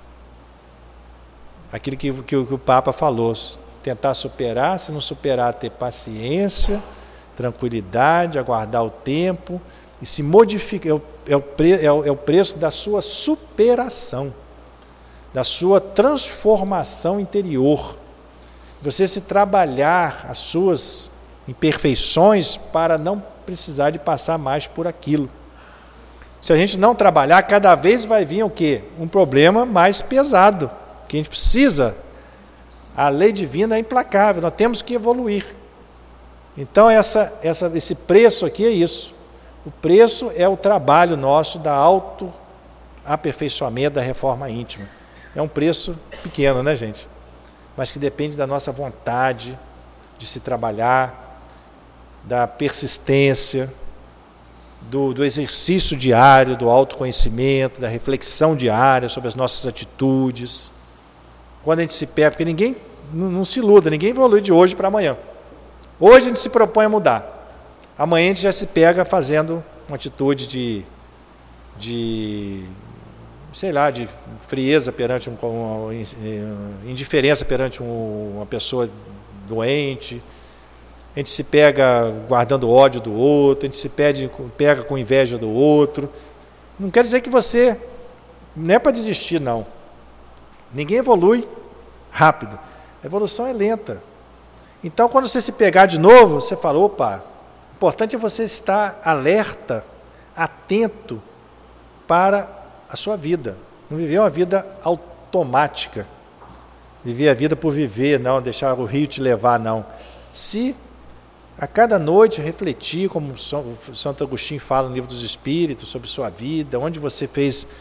Aquilo que, que, que o Papa falou, tentar superar, se não superar, ter paciência, tranquilidade, aguardar o tempo e se modificar. É o, é, o pre, é, o, é o preço da sua superação, da sua transformação interior. Você se trabalhar as suas imperfeições para não precisar de passar mais por aquilo. Se a gente não trabalhar, cada vez vai vir o quê? Um problema mais pesado, que a gente precisa. A lei divina é implacável, nós temos que evoluir. Então essa, essa, esse preço aqui é isso. O preço é o trabalho nosso da auto-aperfeiçoamento, da reforma íntima. É um preço pequeno, né, gente? Mas que depende da nossa vontade de se trabalhar, da persistência, Do, do exercício diário, do autoconhecimento, da reflexão diária sobre as nossas atitudes. Quando a gente se perde, porque ninguém não, não se iluda, ninguém evolui de hoje para amanhã. Hoje a gente se propõe a mudar. Amanhã a gente já se pega fazendo uma atitude de, de sei lá, de frieza perante um, uma indiferença perante um, uma pessoa doente. A gente se pega guardando ódio do outro, a gente se pede, pega com inveja do outro. Não quer dizer que você... Não é para desistir, não. Ninguém evolui rápido. A evolução é lenta. Então, quando você se pegar de novo, você fala, opa, o importante é você estar alerta, atento para a sua vida. Não viver uma vida automática. Viver a vida por viver, não. Deixar o rio te levar, não. Se... a cada noite refletir, como o Santo Agostinho fala no Livro dos Espíritos, sobre sua vida, onde você fez,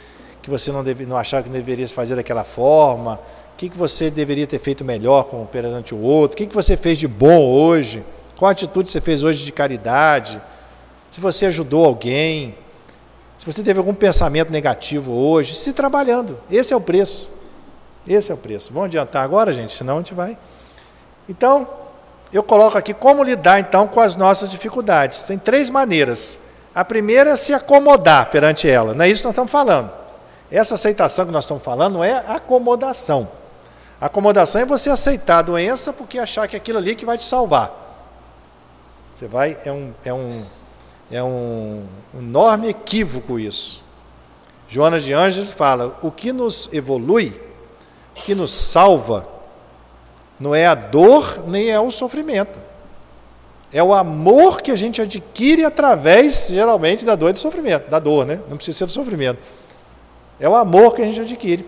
que você não, deve, não achava que não deveria fazer daquela forma, o que, que você deveria ter feito melhor como perante o outro, o que, que você fez de bom hoje, qual atitude você fez hoje de caridade, se você ajudou alguém, se você teve algum pensamento negativo hoje, se trabalhando. Esse é o preço. Esse é o preço. Vamos adiantar agora, gente, senão a gente vai. Então, eu coloco aqui como lidar então com as nossas dificuldades. Tem três maneiras. A primeira é se acomodar perante ela. Não é isso que nós estamos falando. Essa aceitação que nós estamos falando não é acomodação. Acomodação é você aceitar a doença porque achar que é aquilo ali que vai te salvar. Você vai, é um, é um, é um enorme equívoco isso. Joana de Ângeles fala, o que nos evolui, o que nos salva, não é a dor nem é o sofrimento. É o amor que a gente adquire através, geralmente, da dor e do sofrimento. Da dor, né? Não precisa ser do sofrimento. É o amor que a gente adquire.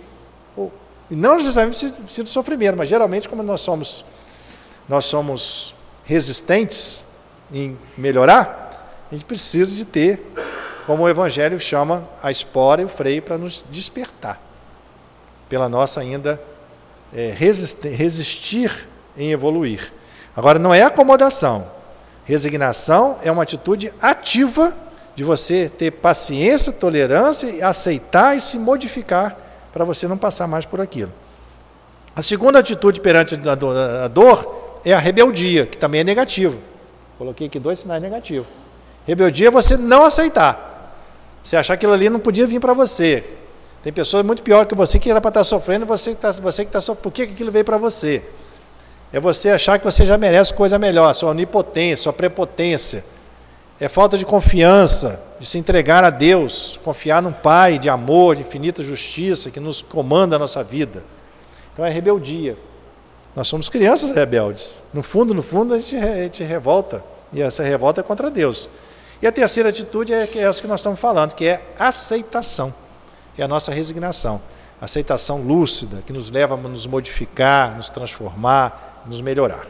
E não necessariamente precisa do sofrimento, mas geralmente, como nós somos, nós somos resistentes em melhorar, a gente precisa de ter, como o Evangelho chama, a espora e o freio para nos despertar. Pela nossa ainda é, resistir, resistir em evoluir. Agora, não é acomodação. Resignação é uma atitude ativa de você ter paciência, tolerância, e aceitar e se modificar para você não passar mais por aquilo. A segunda atitude perante a dor é a rebeldia, que também é negativo. Coloquei aqui dois sinais negativos. Rebeldia é você não aceitar. Você achar que aquilo ali não podia vir para você. Tem pessoas muito pior que você que era para estar sofrendo, você que está você que está sofrendo. Por que aquilo veio para você? É você achar que você já merece coisa melhor, sua onipotência, sua prepotência. É falta de confiança, de se entregar a Deus, confiar num Pai de amor, de infinita justiça, que nos comanda a nossa vida. Então é rebeldia. Nós somos crianças rebeldes. No fundo, no fundo, a gente, a gente revolta. E essa revolta é contra Deus. E a terceira atitude é essa que nós estamos falando, que é aceitação. É a nossa resignação. Aceitação lúcida, que nos leva a nos modificar, nos transformar, nos melhorar.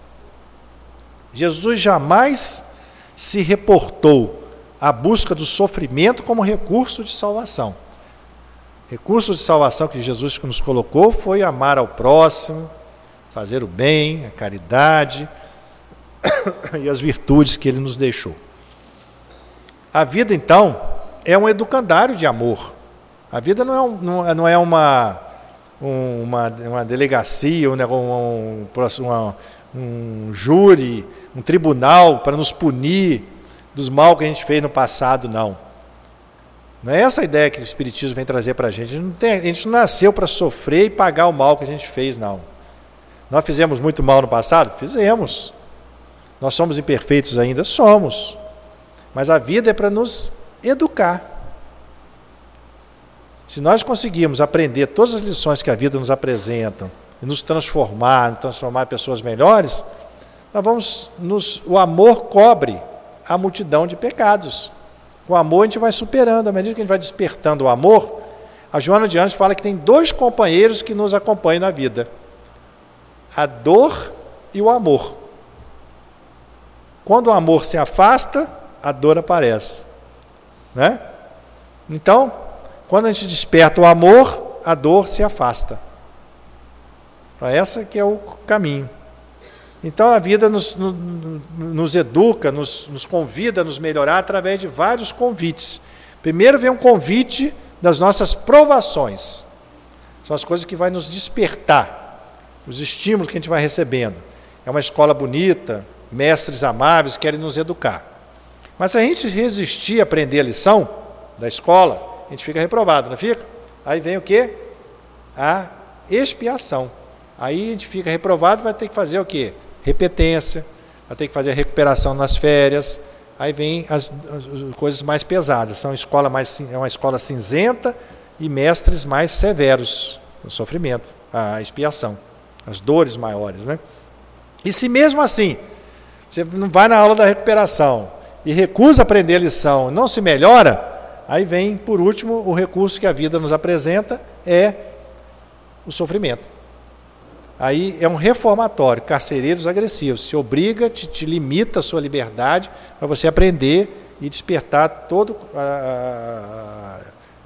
Jesus jamais se reportou à busca do sofrimento como recurso de salvação. Recurso de salvação que Jesus nos colocou foi amar ao próximo, fazer o bem, a caridade e as virtudes que ele nos deixou. A vida, então, é um educandário de amor. A vida não é, um, não é uma, uma, uma delegacia, um, um, um, um júri, um tribunal para nos punir dos mal que a gente fez no passado, não. Não é essa a ideia que o Espiritismo vem trazer para a gente. A gente não, tem, a gente não nasceu para sofrer e pagar o mal que a gente fez, não. Nós fizemos muito mal no passado? Fizemos. Nós somos imperfeitos ainda? Somos. Mas a vida é para nos educar. Se nós conseguirmos aprender todas as lições que a vida nos apresenta, e nos transformar, nos transformar em pessoas melhores, nós vamos nos, o amor cobre a multidão de pecados. Com o amor a gente vai superando, à medida que a gente vai despertando o amor. A Joana de Ângeles fala que tem dois companheiros que nos acompanham na vida: a dor e o amor. Quando o amor se afasta, a dor aparece, né? Então, quando a gente desperta o amor, a dor se afasta. Essa que é o caminho. Então a vida nos, nos, nos educa, nos, nos convida a nos melhorar através de vários convites. Primeiro vem um convite das nossas provações. São as coisas que vai nos despertar, os estímulos que a gente vai recebendo. É uma escola bonita, mestres amáveis querem nos educar. Mas se a gente resistir a aprender a lição da escola, a gente fica reprovado, não fica? Aí vem o quê? A expiação. Aí a gente fica reprovado, vai ter que fazer o quê? Repetência, vai ter que fazer recuperação nas férias. Aí vem as, as coisas mais pesadas. São escola mais, é uma escola cinzenta e mestres mais severos no sofrimento, a expiação, as dores maiores, né? E se mesmo assim você não vai na aula da recuperação e recusa aprender a lição, não se melhora, aí vem, por último, o recurso que a vida nos apresenta, é o sofrimento. Aí é um reformatório, carcereiros agressivos, te obriga, te, te limita a sua liberdade para você aprender e despertar todo a,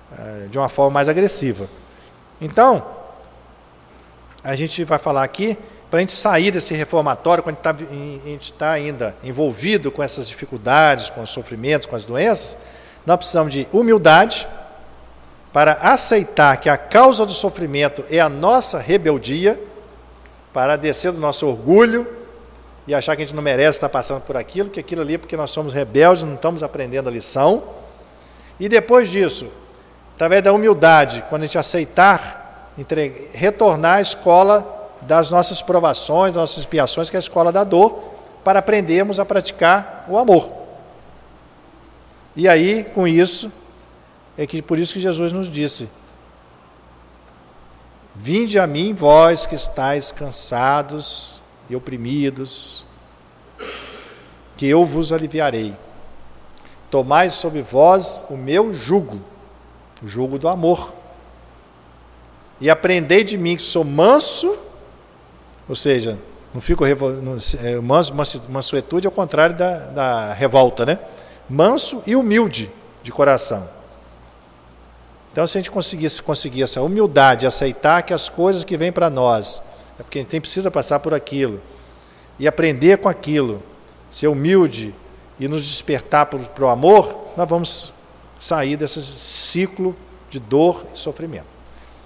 de uma forma mais agressiva. Então, a gente vai falar aqui, para a gente sair desse reformatório, quando a gente está ainda envolvido com essas dificuldades, com os sofrimentos, com as doenças, nós precisamos de humildade para aceitar que a causa do sofrimento é a nossa rebeldia, para descer do nosso orgulho e achar que a gente não merece estar passando por aquilo, que aquilo ali é porque nós somos rebeldes, não estamos aprendendo a lição. E depois disso, através da humildade, quando a gente aceitar, entre, retornar à escola das nossas provações, das nossas expiações, que é a escola da dor, para aprendermos a praticar o amor. E aí, com isso, é que por isso que Jesus nos disse: vinde a mim, vós que estáis cansados e oprimidos, que eu vos aliviarei. Tomai sobre vós o meu jugo, o jugo do amor, e aprendei de mim, que sou manso, ou seja, não fico revol... manso, mansuetude é o contrário da, da revolta, né? Manso e humilde de coração. Então, se a gente conseguisse conseguir essa humildade, aceitar que as coisas que vêm para nós, é porque a gente precisa passar por aquilo, e aprender com aquilo, ser humilde e nos despertar para o amor, nós vamos sair desse ciclo de dor e sofrimento.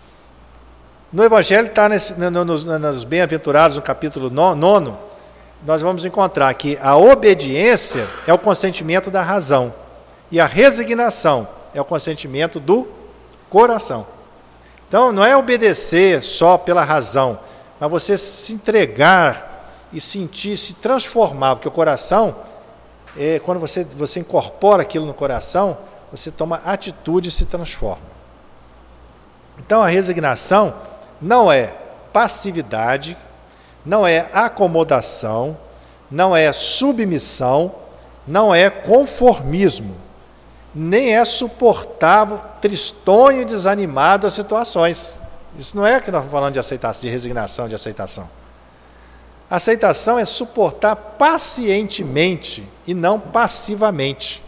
No Evangelho, está no, no, nos, nos Bem-aventurados, no capítulo nono, nós vamos encontrar que a obediência é o consentimento da razão, e a resignação é o consentimento do coração. Então, não é obedecer só pela razão, mas você se entregar e sentir, se transformar, porque o coração, é, quando você, você incorpora aquilo no coração, você toma atitude e se transforma. Então, a resignação não é passividade, não é acomodação, não é submissão, não é conformismo, nem é suportar tristonho e desanimado as situações. Isso não é que nós estamos falando de aceitação, de resignação, de aceitação. Aceitação é suportar pacientemente e não passivamente.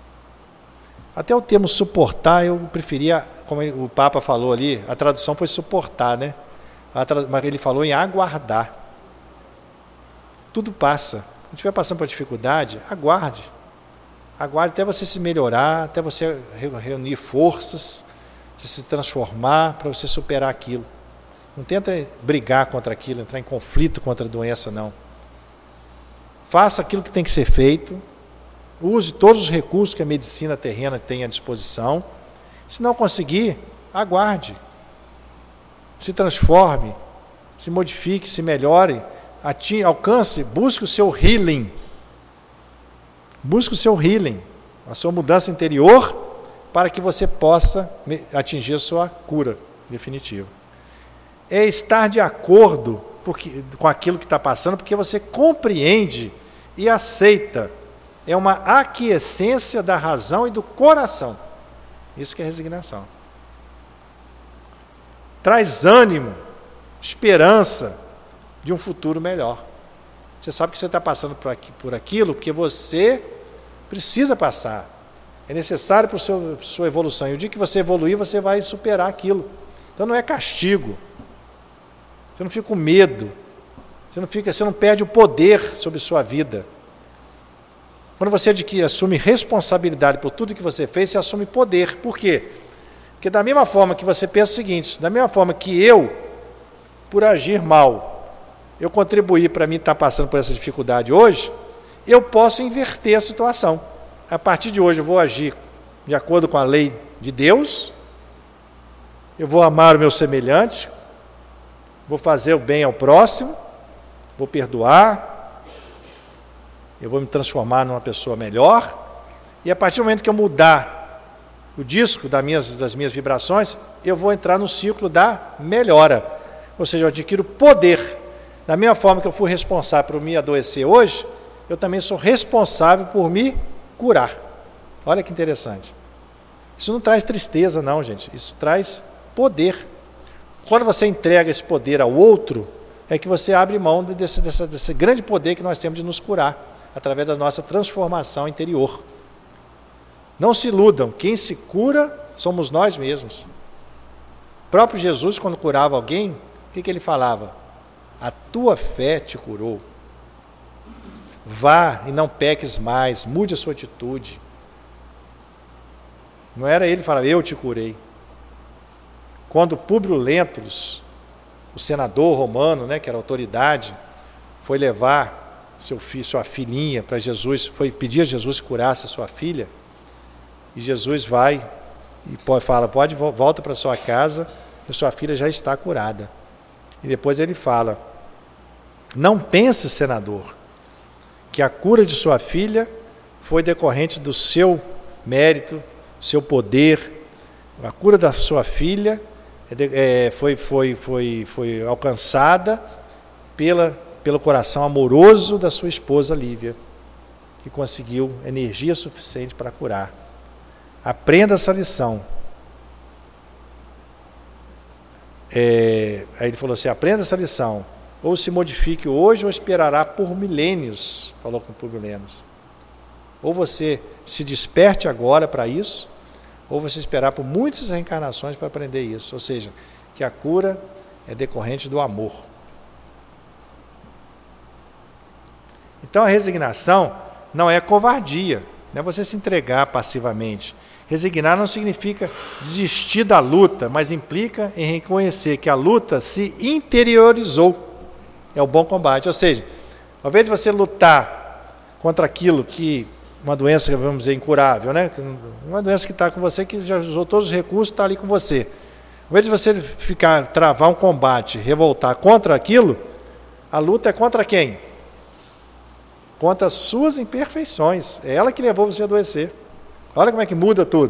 Até o termo suportar eu preferia, como o Papa falou ali, a tradução foi suportar, né? Mas ele falou em aguardar. Tudo passa. Se estiver passando por dificuldade, aguarde. Aguarde até você se melhorar, até você reunir forças, você se transformar para você superar aquilo. Não tenta brigar contra aquilo, entrar em conflito contra a doença, não. Faça aquilo que tem que ser feito, use todos os recursos que a medicina terrena tem à disposição. Se não conseguir, aguarde. Se transforme, se modifique, se melhore, atinge, alcance, busque o seu healing. Busque o seu healing, a sua mudança interior, para que você possa atingir a sua cura definitiva. É estar de acordo porque, com aquilo que está passando, porque você compreende e aceita. É uma aquiescência da razão e do coração. Isso que é resignação. Traz ânimo, esperança de um futuro melhor. Você sabe que você está passando por, aqui, por aquilo porque você precisa passar. É necessário para a sua evolução. E o dia que você evoluir, você vai superar aquilo. Então não é castigo. Você não fica com medo. Você não, fica, você não perde o poder sobre sua vida. Quando você adquire, assume responsabilidade por tudo que você fez, você assume poder. Por quê? Porque da mesma forma que você pensa o seguinte, da mesma forma que eu, por agir mal, eu contribuí para mim estar passando por essa dificuldade hoje, eu posso inverter a situação. A partir de hoje eu vou agir de acordo com a lei de Deus, eu vou amar o meu semelhante, vou fazer o bem ao próximo, vou perdoar, eu vou me transformar numa pessoa melhor, e a partir do momento que eu mudar o disco das minhas, das minhas vibrações, eu vou entrar no ciclo da melhora, ou seja, eu adquiro poder. Da mesma forma que eu fui responsável por me adoecer hoje, eu também sou responsável por me curar. Olha que interessante. Isso não traz tristeza, não, gente. Isso traz poder. Quando você entrega esse poder ao outro, é que você abre mão desse, desse, desse grande poder que nós temos de nos curar, através da nossa transformação interior. Não se iludam. Quem se cura somos nós mesmos. O próprio Jesus, quando curava alguém, o que, que ele falava? A tua fé te curou. Vá e não peques mais, mude a sua atitude. Não era ele que falava, eu te curei. Quando Públio Lentulus, o senador romano, né, que era autoridade, foi levar seu filho, sua filhinha para Jesus, foi pedir a Jesus que curasse a sua filha, e Jesus vai e pode, fala, pode, volta para sua casa, e sua filha já está curada. E depois ele fala, não pense, senador, que a cura de sua filha foi decorrente do seu mérito, seu poder. A cura da sua filha é, foi, foi, foi, foi alcançada pela, pelo coração amoroso da sua esposa Lívia, que conseguiu energia suficiente para curar. Aprenda essa lição. É, aí ele falou assim, aprenda essa lição, ou se modifique hoje ou esperará por milênios, falou com Públio Lentulus. Ou você se desperte agora para isso, ou você esperar por muitas reencarnações para aprender isso. Ou seja, que a cura é decorrente do amor. Então a resignação não é covardia, não é você se entregar passivamente. Resignar não significa desistir da luta, mas implica em reconhecer que a luta se interiorizou. É o bom combate. Ou seja, ao invés de você lutar contra aquilo que, uma doença, vamos dizer, incurável, né? Uma doença que está com você, que já usou todos os recursos, está ali com você. Ao invés de você ficar, travar um combate, revoltar contra aquilo, a luta é contra quem? Contra as suas imperfeições. É ela que levou você a adoecer. Olha como é que muda tudo.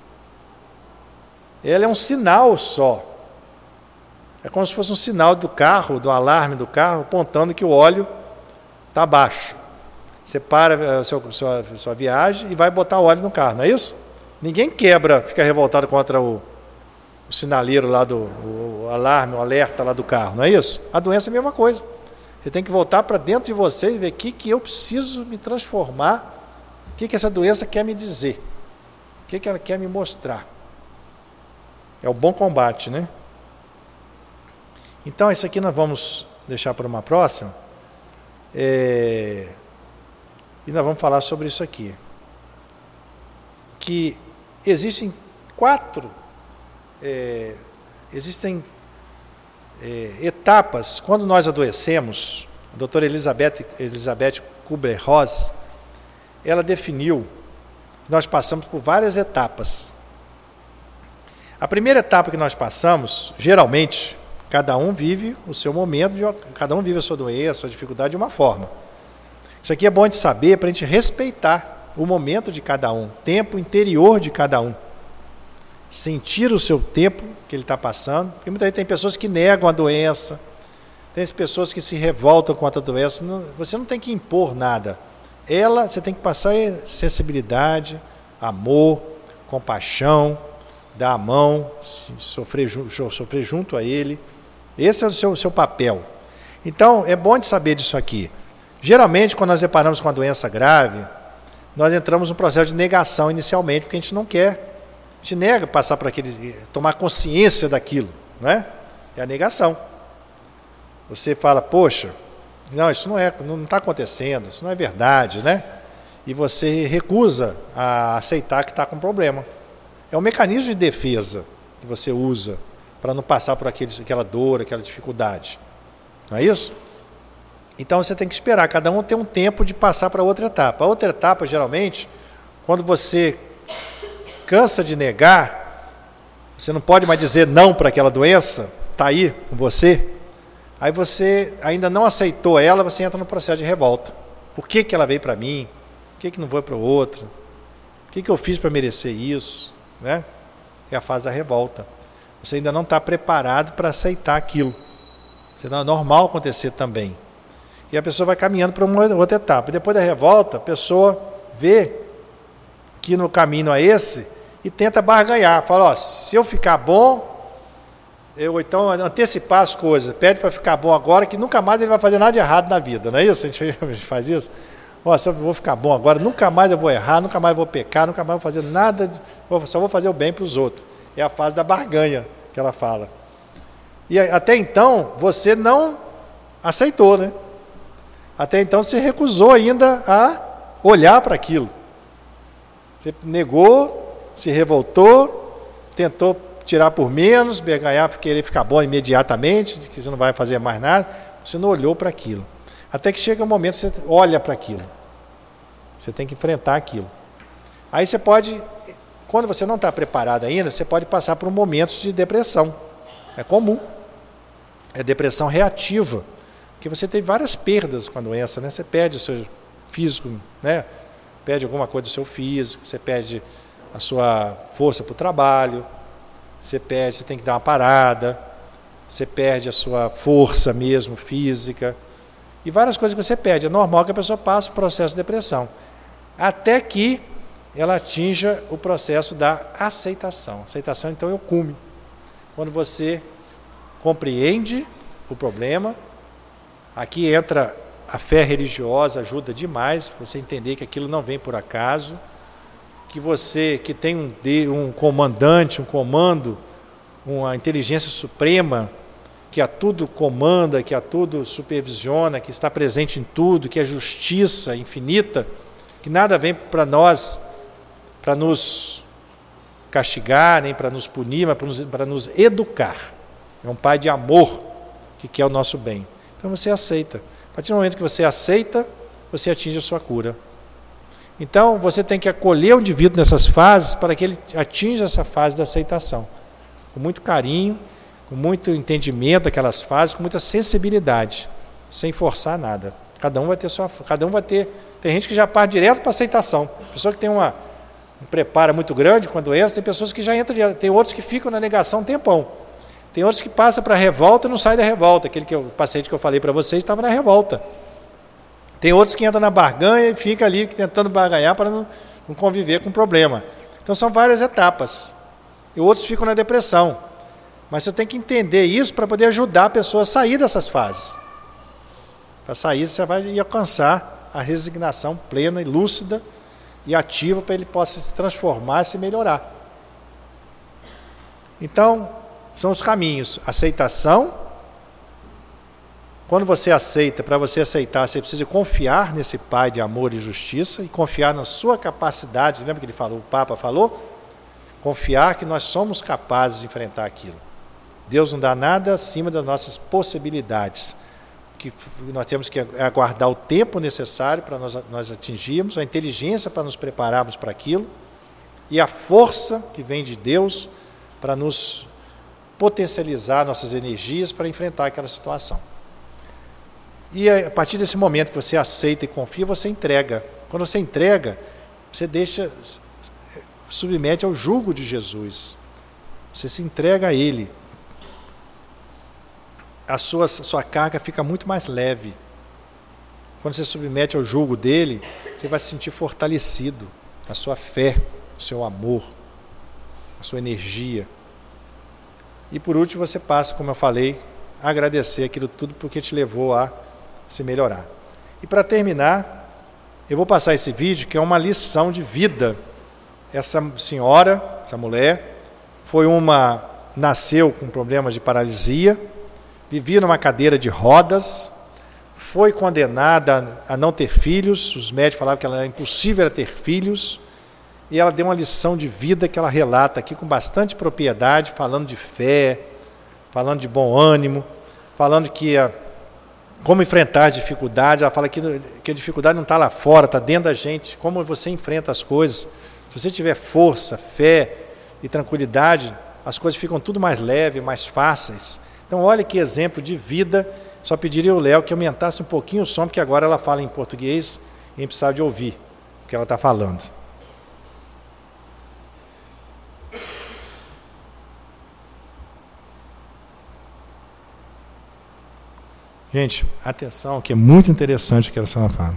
Ela é um sinal só. É como se fosse um sinal do carro, do alarme do carro, apontando que o óleo está baixo. Você para a sua, sua, sua viagem e vai botar óleo no carro, não é isso? Ninguém quebra, fica revoltado contra o, o sinaleiro lá do o, o alarme, o alerta lá do carro, não é isso? A doença é a mesma coisa. Você tem que voltar para dentro de você e ver o que, que eu preciso me transformar, o que, que essa doença quer me dizer, o que, que ela quer me mostrar. É o bom combate, né? Então, isso aqui nós vamos deixar para uma próxima. É... E nós vamos falar sobre isso aqui. Que existem quatro, é, existem é, etapas. Quando nós adoecemos, a doutora Elizabeth, Elizabeth Kubler-Ross, ela definiu que nós passamos por várias etapas. A primeira etapa que nós passamos, geralmente, cada um vive o seu momento, cada um vive a sua doença, a sua dificuldade de uma forma. Isso aqui é bom de saber para a gente respeitar o momento de cada um, o tempo interior de cada um. Sentir o seu tempo que ele está passando. Porque muitas vezes tem pessoas que negam a doença, tem pessoas que se revoltam contra a doença. Não, você não tem que impor nada. Ela, você tem que passar sensibilidade, amor, compaixão, dar a mão, sofrer, sofrer junto a ele. Esse é o seu, seu papel. Então, é bom de saber disso aqui. Geralmente, quando nós deparamos com uma doença grave, nós entramos num processo de negação inicialmente, porque a gente não quer, a gente nega passar por aquele, tomar consciência daquilo, né? É a negação. Você fala, poxa, não, isso não é, não está acontecendo, isso não é verdade, né? E você recusa a aceitar que está com problema. É um mecanismo de defesa que você usa para não passar por aquele, aquela dor, aquela dificuldade. Não é isso? Então você tem que esperar, cada um tem um tempo de passar para outra etapa. A outra etapa, geralmente, quando você cansa de negar, você não pode mais dizer não para aquela doença, está aí com você, aí você ainda não aceitou ela, você entra no processo de revolta. Por que, que ela veio para mim? Por que, que não foi para o outro? O que, que eu fiz para merecer isso? Né? É a fase da revolta. Você ainda não está preparado para aceitar aquilo. Isso é normal acontecer também. E a pessoa vai caminhando para uma outra etapa. Depois da revolta, a pessoa vê que no caminho é esse e tenta barganhar. Fala, ó, se eu ficar bom, eu então antecipar as coisas. Pede para ficar bom agora, que nunca mais ele vai fazer nada de errado na vida. Não é isso? A gente faz isso? Ó, se eu vou ficar bom agora, nunca mais eu vou errar, nunca mais eu vou pecar, nunca mais vou fazer nada, só vou fazer o bem para os outros. É a fase da barganha que ela fala. E até então, você não aceitou, né? Até então, você recusou ainda a olhar para aquilo. Você negou, se revoltou, tentou tirar por menos, ganhar, querer ficar bom imediatamente, que você não vai fazer mais nada. Você não olhou para aquilo. Até que chega um momento que você olha para aquilo. Você tem que enfrentar aquilo. Aí você pode, quando você não está preparado ainda, você pode passar por momentos de depressão. É comum. É depressão reativa. Porque você tem várias perdas com a doença, né? Você perde o seu físico, né? Perde alguma coisa do seu físico, você perde a sua força para o trabalho, você perde, você tem que dar uma parada, você perde a sua força mesmo, física, e várias coisas que você perde. É normal que a pessoa passe o processo de depressão, até que ela atinja o processo da aceitação. Aceitação, então, é o cume. Quando você compreende o problema, aqui entra a fé religiosa, ajuda demais você entender que aquilo não vem por acaso, que você que tem um, um comandante, um comando, uma inteligência suprema, que a tudo comanda, que a tudo supervisiona, que está presente em tudo, que é justiça infinita, que nada vem para nós para nos castigar, nem para nos punir, mas para nos, para nos educar. É um pai de amor que quer o nosso bem. Então você aceita. A partir do momento que você aceita, você atinge a sua cura. Então você tem que acolher o indivíduo nessas fases para que ele atinja essa fase da aceitação. Com muito carinho, com muito entendimento daquelas fases, com muita sensibilidade, sem forçar nada. Cada um vai ter sua, cada um vai ter. Tem gente que já parte direto para a aceitação. Pessoa que tem uma, um preparo muito grande com a doença, tem pessoas que já entram, tem outros que ficam na negação um tempão. Tem outros que passam para a revolta e não saem da revolta. Aquele que eu, o paciente que eu falei para vocês estava na revolta. Tem outros que entram na barganha e fica ali tentando barganhar para não, não conviver com o problema. Então são várias etapas. E outros ficam na depressão. Mas você tem que entender isso para poder ajudar a pessoa a sair dessas fases. Para sair, você vai alcançar a resignação plena e lúcida e ativa para ele possa se transformar e se melhorar. Então, são os caminhos. Aceitação. Quando você aceita, para você aceitar, você precisa confiar nesse Pai de amor e justiça e confiar na sua capacidade. Lembra que ele falou, o Papa falou? Confiar que nós somos capazes de enfrentar aquilo. Deus não dá nada acima das nossas possibilidades. Que nós temos que aguardar o tempo necessário para nós, nós atingirmos, a inteligência para nos prepararmos para aquilo e a força que vem de Deus para nos potencializar nossas energias para enfrentar aquela situação. E a partir desse momento que você aceita e confia, você entrega. Quando você entrega, você deixa, submete ao jugo de Jesus. Você se entrega a Ele. A sua, a sua carga fica muito mais leve. Quando você submete ao jugo dele, você vai se sentir fortalecido. A sua fé, o seu amor, a sua energia. E por último você passa, como eu falei, a agradecer aquilo tudo porque te levou a se melhorar. E para terminar, eu vou passar esse vídeo que é uma lição de vida. Essa senhora, essa mulher, foi uma, nasceu com problemas de paralisia, vivia numa cadeira de rodas, foi condenada a não ter filhos, os médicos falavam que ela era impossível era ter filhos, e ela deu uma lição de vida que ela relata aqui com bastante propriedade, falando de fé, falando de bom ânimo, falando que a, como enfrentar as dificuldades. Ela fala que, que a dificuldade não está lá fora, está dentro da gente, como você enfrenta as coisas. Se você tiver força, fé e tranquilidade, as coisas ficam tudo mais leves, mais fáceis. Então olha que exemplo de vida. Só pediria ao Léo que aumentasse um pouquinho o som, porque agora ela fala em português e a gente precisava de ouvir o que ela está falando. Gente, atenção, que é muito interessante o que ela fala.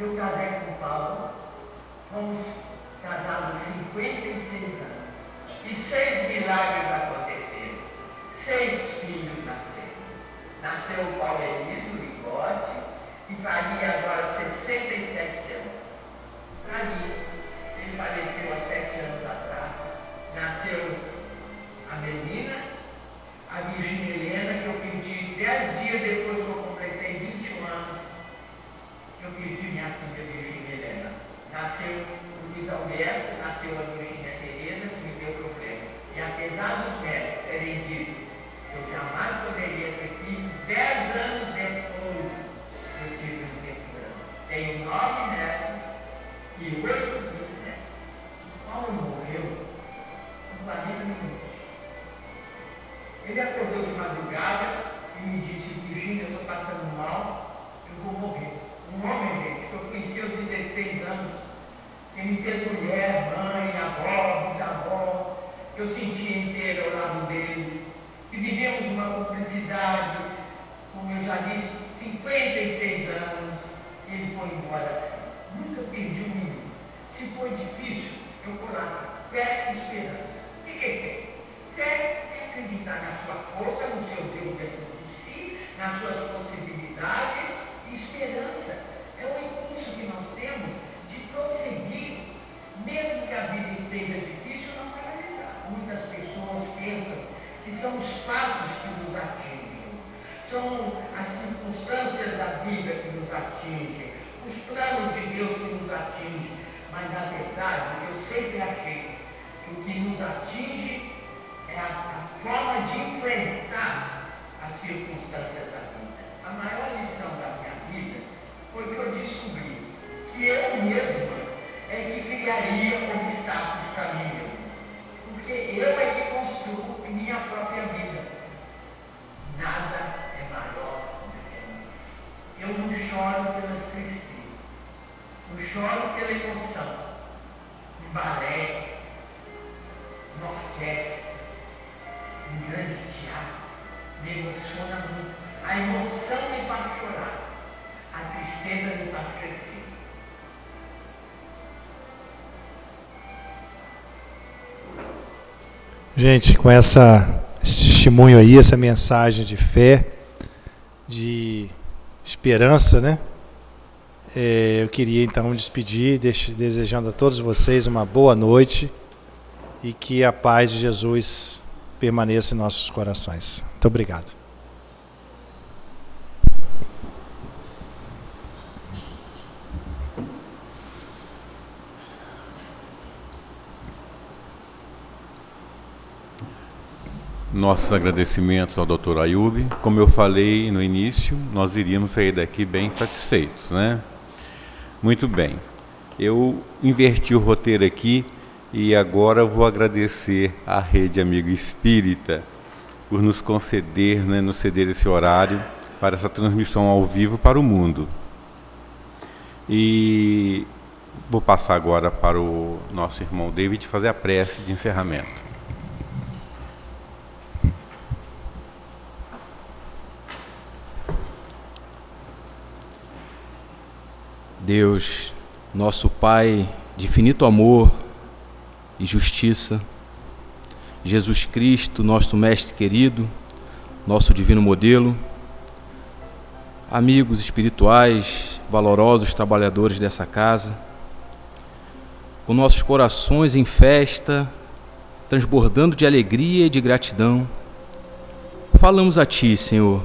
Eu casei com o Paulo, fomos casados cinquenta e seis anos. E seis milagres aconteceram. Seis filhos nasceram. Nasceu o Paulo Elísio, o Rigote, que faria agora sessenta e sete anos. Ali, ele faleceu há sete anos atrás. Nasceu a menina, a Virgínia Helena, que eu pedi dez dias depois que eu completei vinte e um anos, eu pedi minha filha Virgínia Helena. Nasceu o Luiz Alberto, nasceu a Virgínia Tereza, que me deu problema. E apesar dos médicos terem dito que eu jamais poderia ter filho, dez anos depois eu tive um tempo. Tenho nove netos e oito bisnetos. Paulo morreu com quarenta minutos. Ele acordou de madrugada e me disse: Virgínia, eu estou passando mal, eu vou morrer. Um homem, gente, que eu conheci aos dezesseis anos, que me fez mulher, mãe, avó, bisavó, que eu sentia inteiro ao lado dele, que vivemos uma cumplicidade, como eu já disse, cinquenta e seis anos, ele foi embora assim. Nunca perdi um minuto. Se foi difícil, eu vou lá, fé e esperança. O que é fé? Fé é acreditar na sua força, no seu Deus dentro de si, nas suas possibilidades, e esperança é o impulso que nós temos de prosseguir, mesmo que a vida esteja difícil, não paralisar. Muitas pessoas pensam que são os fatos que nos atingem, são as circunstâncias da vida que nos atingem, os planos de Deus que nos atingem, mas na verdade eu sempre achei que o que nos atinge é a, a forma de enfrentar as circunstâncias da vida. A maior lição da minha vida foi que eu descobri que eu mesma é que criaria obstáculos para mim mesmo. Porque eu é que construo minha própria vida. Nada é maior do que eu. Eu não choro pela tristeza. Eu choro pela emoção. Em balé, em orquestra, em grande teatro. Me emociona muito. A emoção me faz chorar. A tristeza me faz crescer. Gente, com essa, esse testemunho aí, essa mensagem de fé, de esperança, né? É, eu queria então me despedir, desejando a todos vocês uma boa noite e que a paz de Jesus permaneça em nossos corações. Muito obrigado. Nossos agradecimentos ao doutor Ayub. Como eu falei no início, nós iríamos sair daqui bem satisfeitos, né? Muito bem. Eu inverti o roteiro aqui e agora eu vou agradecer à Rede Amigo Espírita por nos conceder, né, nos ceder esse horário para essa transmissão ao vivo para o mundo. E vou passar agora para o nosso irmão David fazer a prece de encerramento. Deus, nosso Pai de infinito amor e justiça, Jesus Cristo, nosso Mestre querido, nosso divino modelo, amigos espirituais, valorosos trabalhadores dessa casa, com nossos corações em festa, transbordando de alegria e de gratidão, falamos a Ti, Senhor.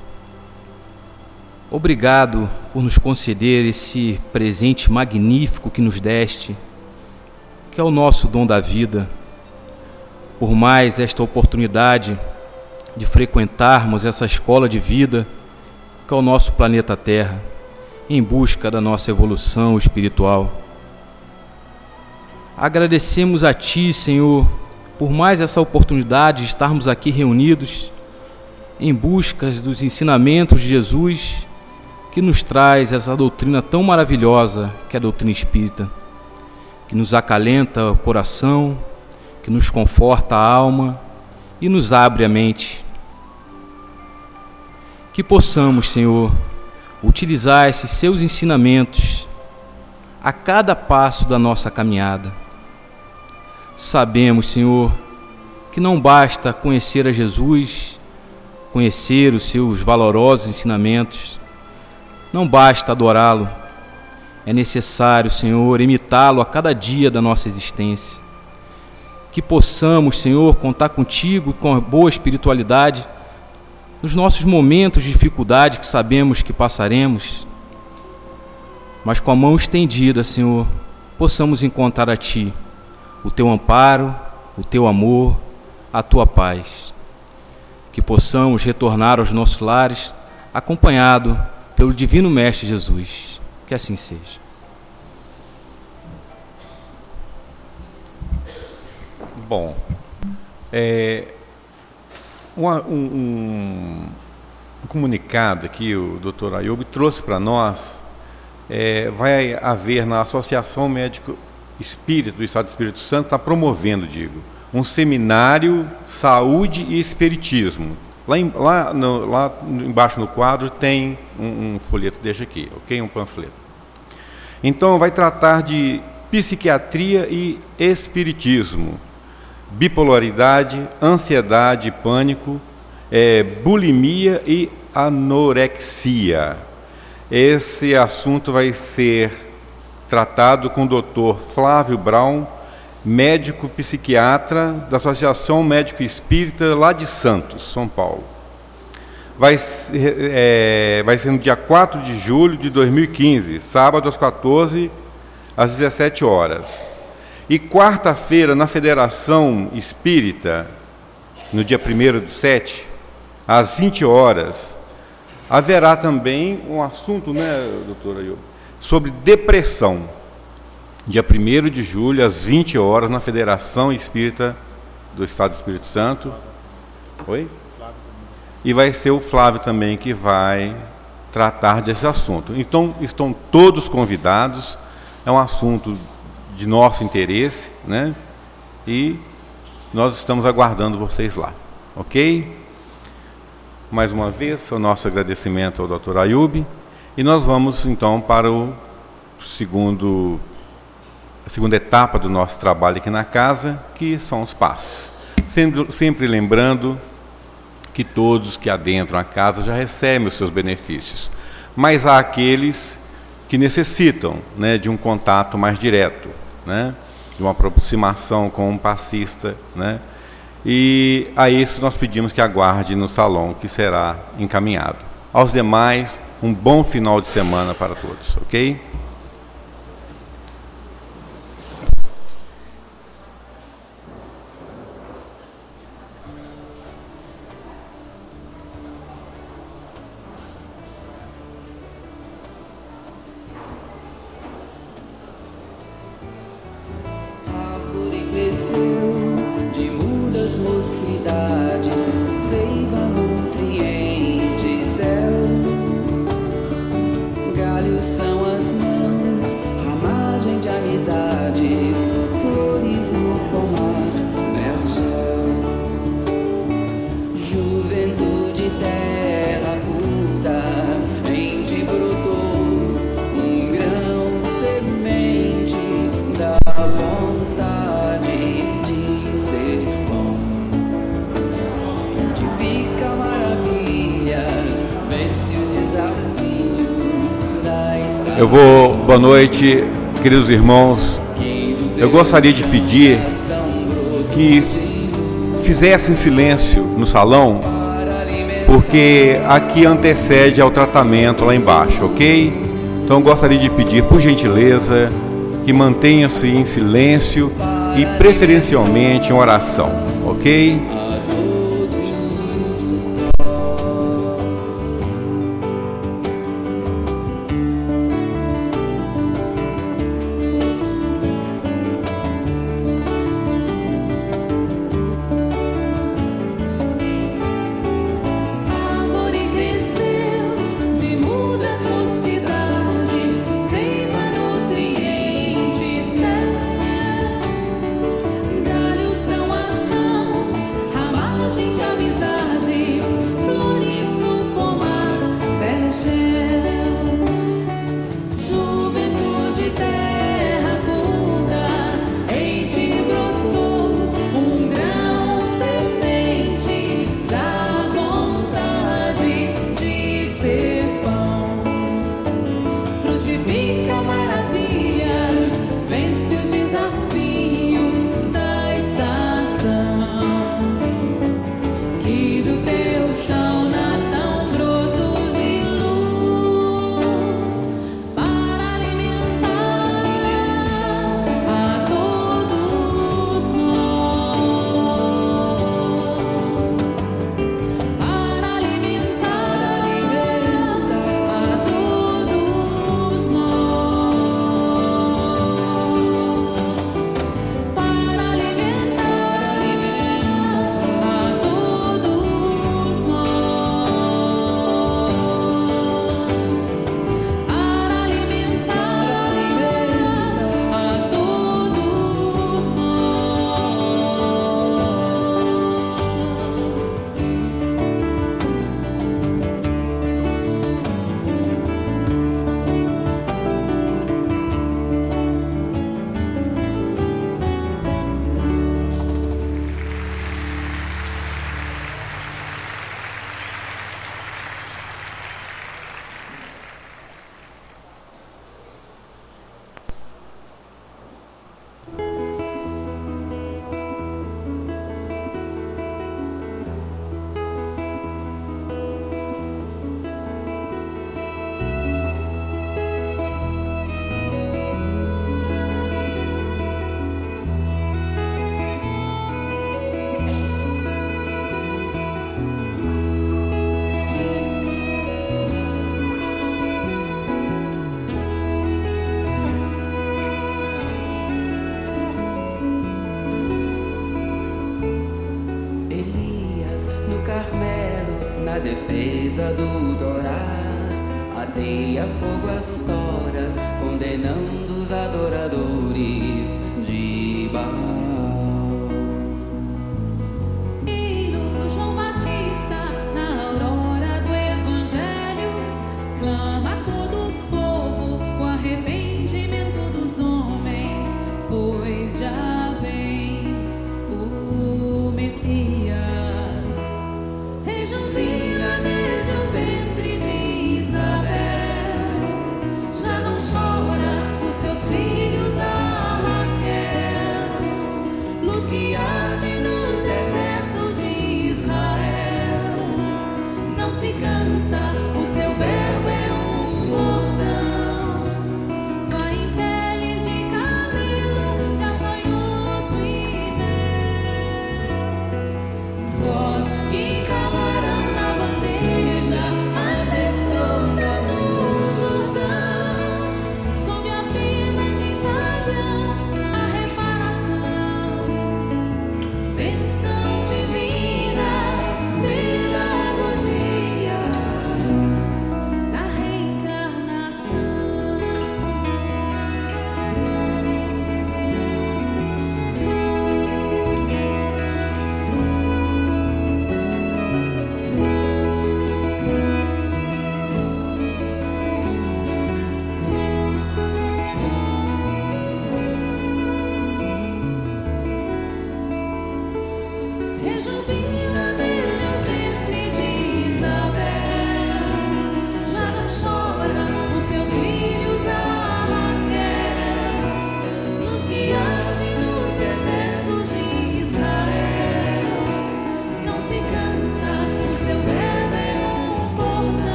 Obrigado por nos conceder esse presente magnífico que nos deste, que é o nosso dom da vida. Por mais esta oportunidade de frequentarmos essa escola de vida, que é o nosso planeta Terra, em busca da nossa evolução espiritual. Agradecemos a Ti, Senhor, por mais essa oportunidade de estarmos aqui reunidos em busca dos ensinamentos de Jesus, que nos traz essa doutrina tão maravilhosa que é a doutrina espírita, que nos acalenta o coração, que nos conforta a alma e nos abre a mente. Que possamos, Senhor, utilizar esses Seus ensinamentos a cada passo da nossa caminhada. Sabemos, Senhor, que não basta conhecer a Jesus, conhecer os seus valorosos ensinamentos, não basta adorá-lo, é necessário, Senhor, imitá-lo a cada dia da nossa existência. Que possamos, Senhor, contar contigo e com a boa espiritualidade nos nossos momentos de dificuldade que sabemos que passaremos, mas com a mão estendida, Senhor, possamos encontrar a Ti o Teu amparo, o Teu amor, a Tua paz. Que possamos retornar aos nossos lares acompanhado pelo Divino Mestre Jesus. Que assim seja. Bom, é, um, um, um comunicado aqui o doutor Ayub trouxe para nós. É, vai haver na Associação Médico Espírita do Estado do Espírito Santo, está promovendo, digo, um seminário Saúde e Espiritismo. Lá, em, lá, no, lá embaixo no quadro tem um, um folheto deste aqui, ok? Um panfleto. Então vai tratar de psiquiatria e espiritismo, bipolaridade, ansiedade e pânico, é, bulimia e anorexia. Esse assunto vai ser tratado com o doutor Flávio Brown, médico psiquiatra da Associação Médico Espírita lá de Santos, São Paulo. Vai ser, é, vai ser no dia quatro de julho de dois mil e quinze, sábado às quatorze, às dezessete horas. E quarta-feira, na Federação Espírita, no dia primeiro do sete, às vinte horas, haverá também um assunto, né, doutora Ayub, sobre depressão. Dia primeiro de julho, às vinte horas, na Federação Espírita do Estado do Espírito Santo. Oi? E vai ser o Flávio também que vai tratar desse assunto. Então, estão todos convidados. É um assunto de nosso interesse, né? E nós estamos aguardando vocês lá, ok? Mais uma vez, o nosso agradecimento ao doutor Ayub. E nós vamos, então, para o segundo, a segunda etapa do nosso trabalho aqui na casa, que são os passes. Sempre, sempre lembrando que todos que adentram a casa já recebem os seus benefícios. Mas há aqueles que necessitam, né, de um contato mais direto, né, de uma aproximação com um passista, né, e a esse nós pedimos que aguarde no salão, que será encaminhado. Aos demais, um bom final de semana para todos, ok? Eu vou, boa noite, queridos irmãos. Eu gostaria de pedir que fizessem silêncio no salão, porque aqui antecede ao tratamento lá embaixo, ok? Então eu gostaria de pedir, por gentileza, que mantenham-se em silêncio e preferencialmente em oração, ok? a fogo as toras, condenando os adoradores de Baal.